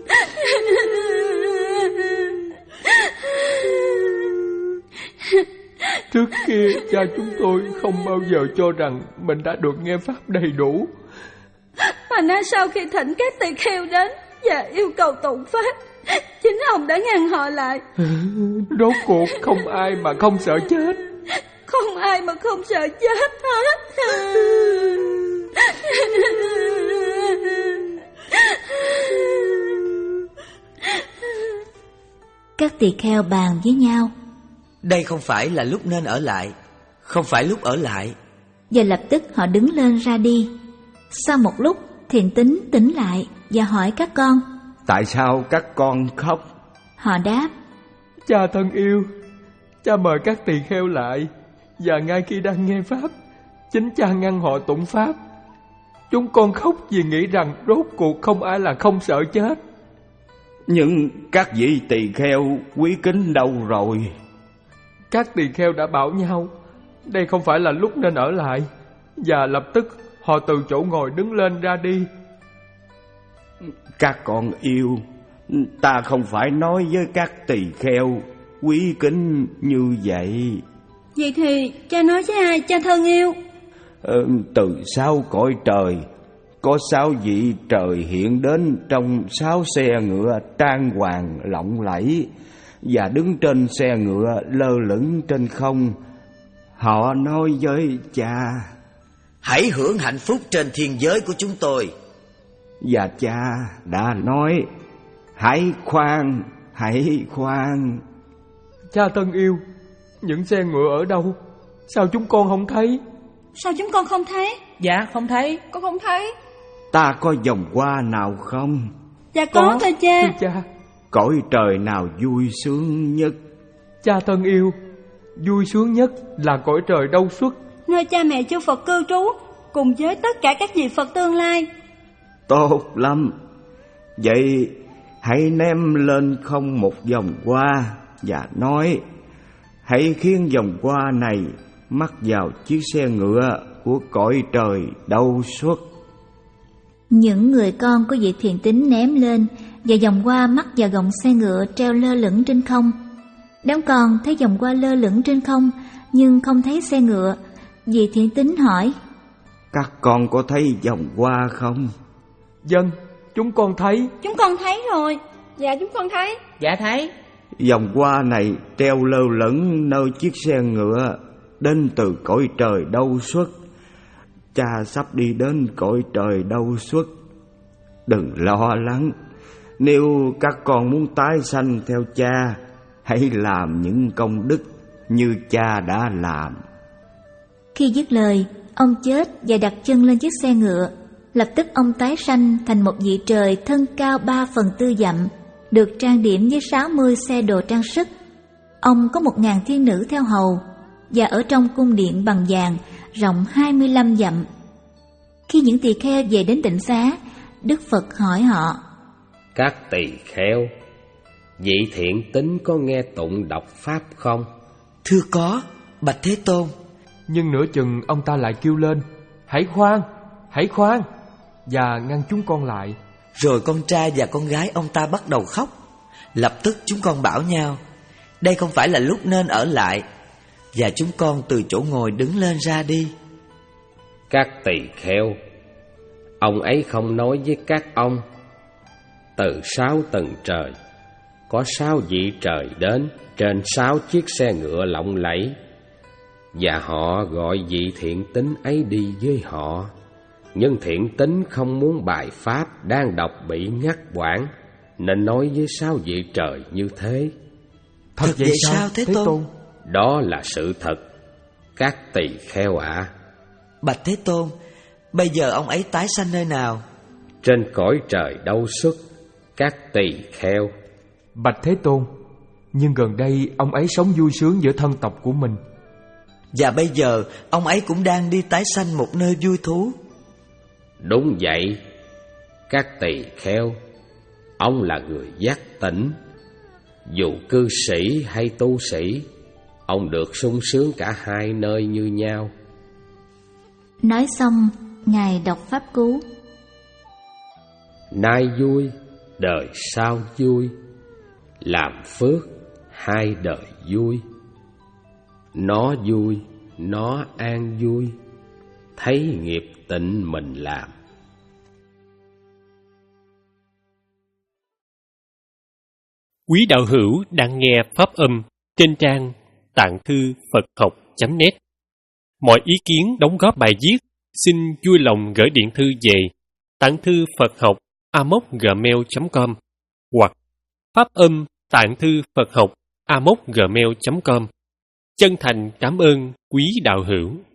Trước kia cha chúng tôi không bao giờ cho rằng mình đã được nghe Pháp đầy đủ. Mà nay sau khi thỉnh các tỳ kheo đến và yêu cầu tụng Pháp, chính ông đã ngăn họ lại. Rốt cuộc không ai mà không sợ chết. Không ai mà không sợ chết hết. Các tỳ kheo bàn với nhau: Đây không phải là lúc nên ở lại, không phải lúc ở lại. Và lập tức họ đứng lên ra đi. Sau một lúc, thiện tín tỉnh lại và hỏi các con: Tại sao các con khóc? Họ đáp: Cha thân yêu, cha mời các tỳ kheo lại, và ngay khi đang nghe Pháp, chính cha ngăn họ tụng Pháp. Chúng con khóc vì nghĩ rằng rốt cuộc không ai là không sợ chết. Nhưng các vị tỳ kheo quý kính đâu rồi? Các tỳ kheo đã bảo nhau đây không phải là lúc nên ở lại, và lập tức họ từ chỗ ngồi đứng lên ra đi. Các con yêu, ta không phải nói với các tỳ kheo quý kính như vậy. Vậy thì cha nói với ai, cha thân yêu? Ờ, từ sáu cõi trời có sáu vị trời hiện đến trong sáu xe ngựa trang hoàng lộng lẫy, và đứng trên xe ngựa lơ lửng trên không. Họ nói với cha: Hãy hưởng hạnh phúc trên thiên giới của chúng tôi. Và cha đã nói: Hãy khoan, hãy khoan. Cha thân yêu, những xe ngựa ở đâu? Sao chúng con không thấy? Sao chúng con không thấy? Dạ không thấy. Con không thấy. Ta có vòng hoa nào không? Dạ có, có thưa cha. Thưa cha. Cõi trời nào vui sướng nhất? Cha thân yêu, vui sướng nhất là cõi trời Đâu Xuất, nơi cha mẹ chư Phật cư trú, cùng với tất cả các vị Phật tương lai. Tốt lắm. Vậy hãy ném lên không một vòng hoa và nói: Hãy khiến vòng hoa này mắc vào chiếc xe ngựa của cõi trời Đâu Xuất. Những người con của vị thiền tín ném lên và vòng hoa mắc vào gọng xe ngựa treo lơ lửng trên không. Đám con thấy vòng hoa lơ lửng trên không nhưng không thấy xe ngựa. Vị thiền tín hỏi: Các con có thấy vòng hoa không? Vâng, chúng con thấy. Chúng con thấy rồi. Dạ chúng con thấy. Dạ thấy. Vòng hoa này treo lơ lửng nơi chiếc xe ngựa đến từ cõi trời đâu xuất. Cha sắp đi đến cõi trời đâu xuất. Đừng lo lắng. Nếu các con muốn tái sanh theo cha, hãy làm những công đức như cha đã làm. Khi dứt lời, ông chết và đặt chân lên chiếc xe ngựa. Lập tức ông tái sanh thành một vị trời thân cao ba phần tư dặm, được trang điểm với sáu mươi xe đồ trang sức. Ông có một ngàn thiên nữ theo hầu, và ở trong cung điện bằng vàng rộng hai mươi lăm dặm. Khi những tỳ kheo về đến tịnh xá, Đức Phật hỏi họ: Các tỳ kheo, vị thiện tín có nghe tụng đọc pháp không? Thưa có, bạch Thế Tôn. Nhưng nửa chừng ông ta lại kêu lên: Hãy khoan, hãy khoan, và ngăn chúng con lại. Rồi con trai và con gái ông ta bắt đầu khóc. Lập tức chúng con bảo nhau: Đây không phải là lúc nên ở lại. Và chúng con từ chỗ ngồi đứng lên ra đi. Các tỳ kheo, ông ấy không nói với các ông: Từ sáu tầng trời có sáu vị trời đến trên sáu chiếc xe ngựa lộng lẫy, và họ gọi vị thiện tín ấy đi với họ. Nhưng thiện tín không muốn bài pháp đang đọc bị ngắt quãng, nên nói với sáu vị trời như thế. Thật, Thật vậy sao Thế, Thế Tôn? Tôn? Đó là sự thật, các tỳ kheo ạ. À. Bạch Thế Tôn, bây giờ ông ấy tái sanh nơi nào? Trên cõi trời đâu xuất, các tỳ kheo. Bạch Thế Tôn, nhưng gần đây ông ấy sống vui sướng giữa thân tộc của mình. Và bây giờ ông ấy cũng đang đi tái sanh một nơi vui thú. Đúng vậy, các tỳ kheo. Ông là người giác tỉnh. Dù cư sĩ hay tu sĩ, ông được sung sướng cả hai nơi như nhau. Nói xong, Ngài đọc pháp cú: Nay vui, đời sau vui. Làm phước, hai đời vui. Nó vui, nó an vui. Thấy nghiệp tịnh mình làm. Quý đạo hữu đang nghe pháp âm trên trang tạng thư Phật học chấm net. Mọi ý kiến đóng góp bài viết xin vui lòng gửi điện thư về tạng thư Phật học a m o gmail chấm com hoặc pháp âm tạng thư Phật học a m o gmail chấm com. Chân thành cảm ơn quý đạo hữu.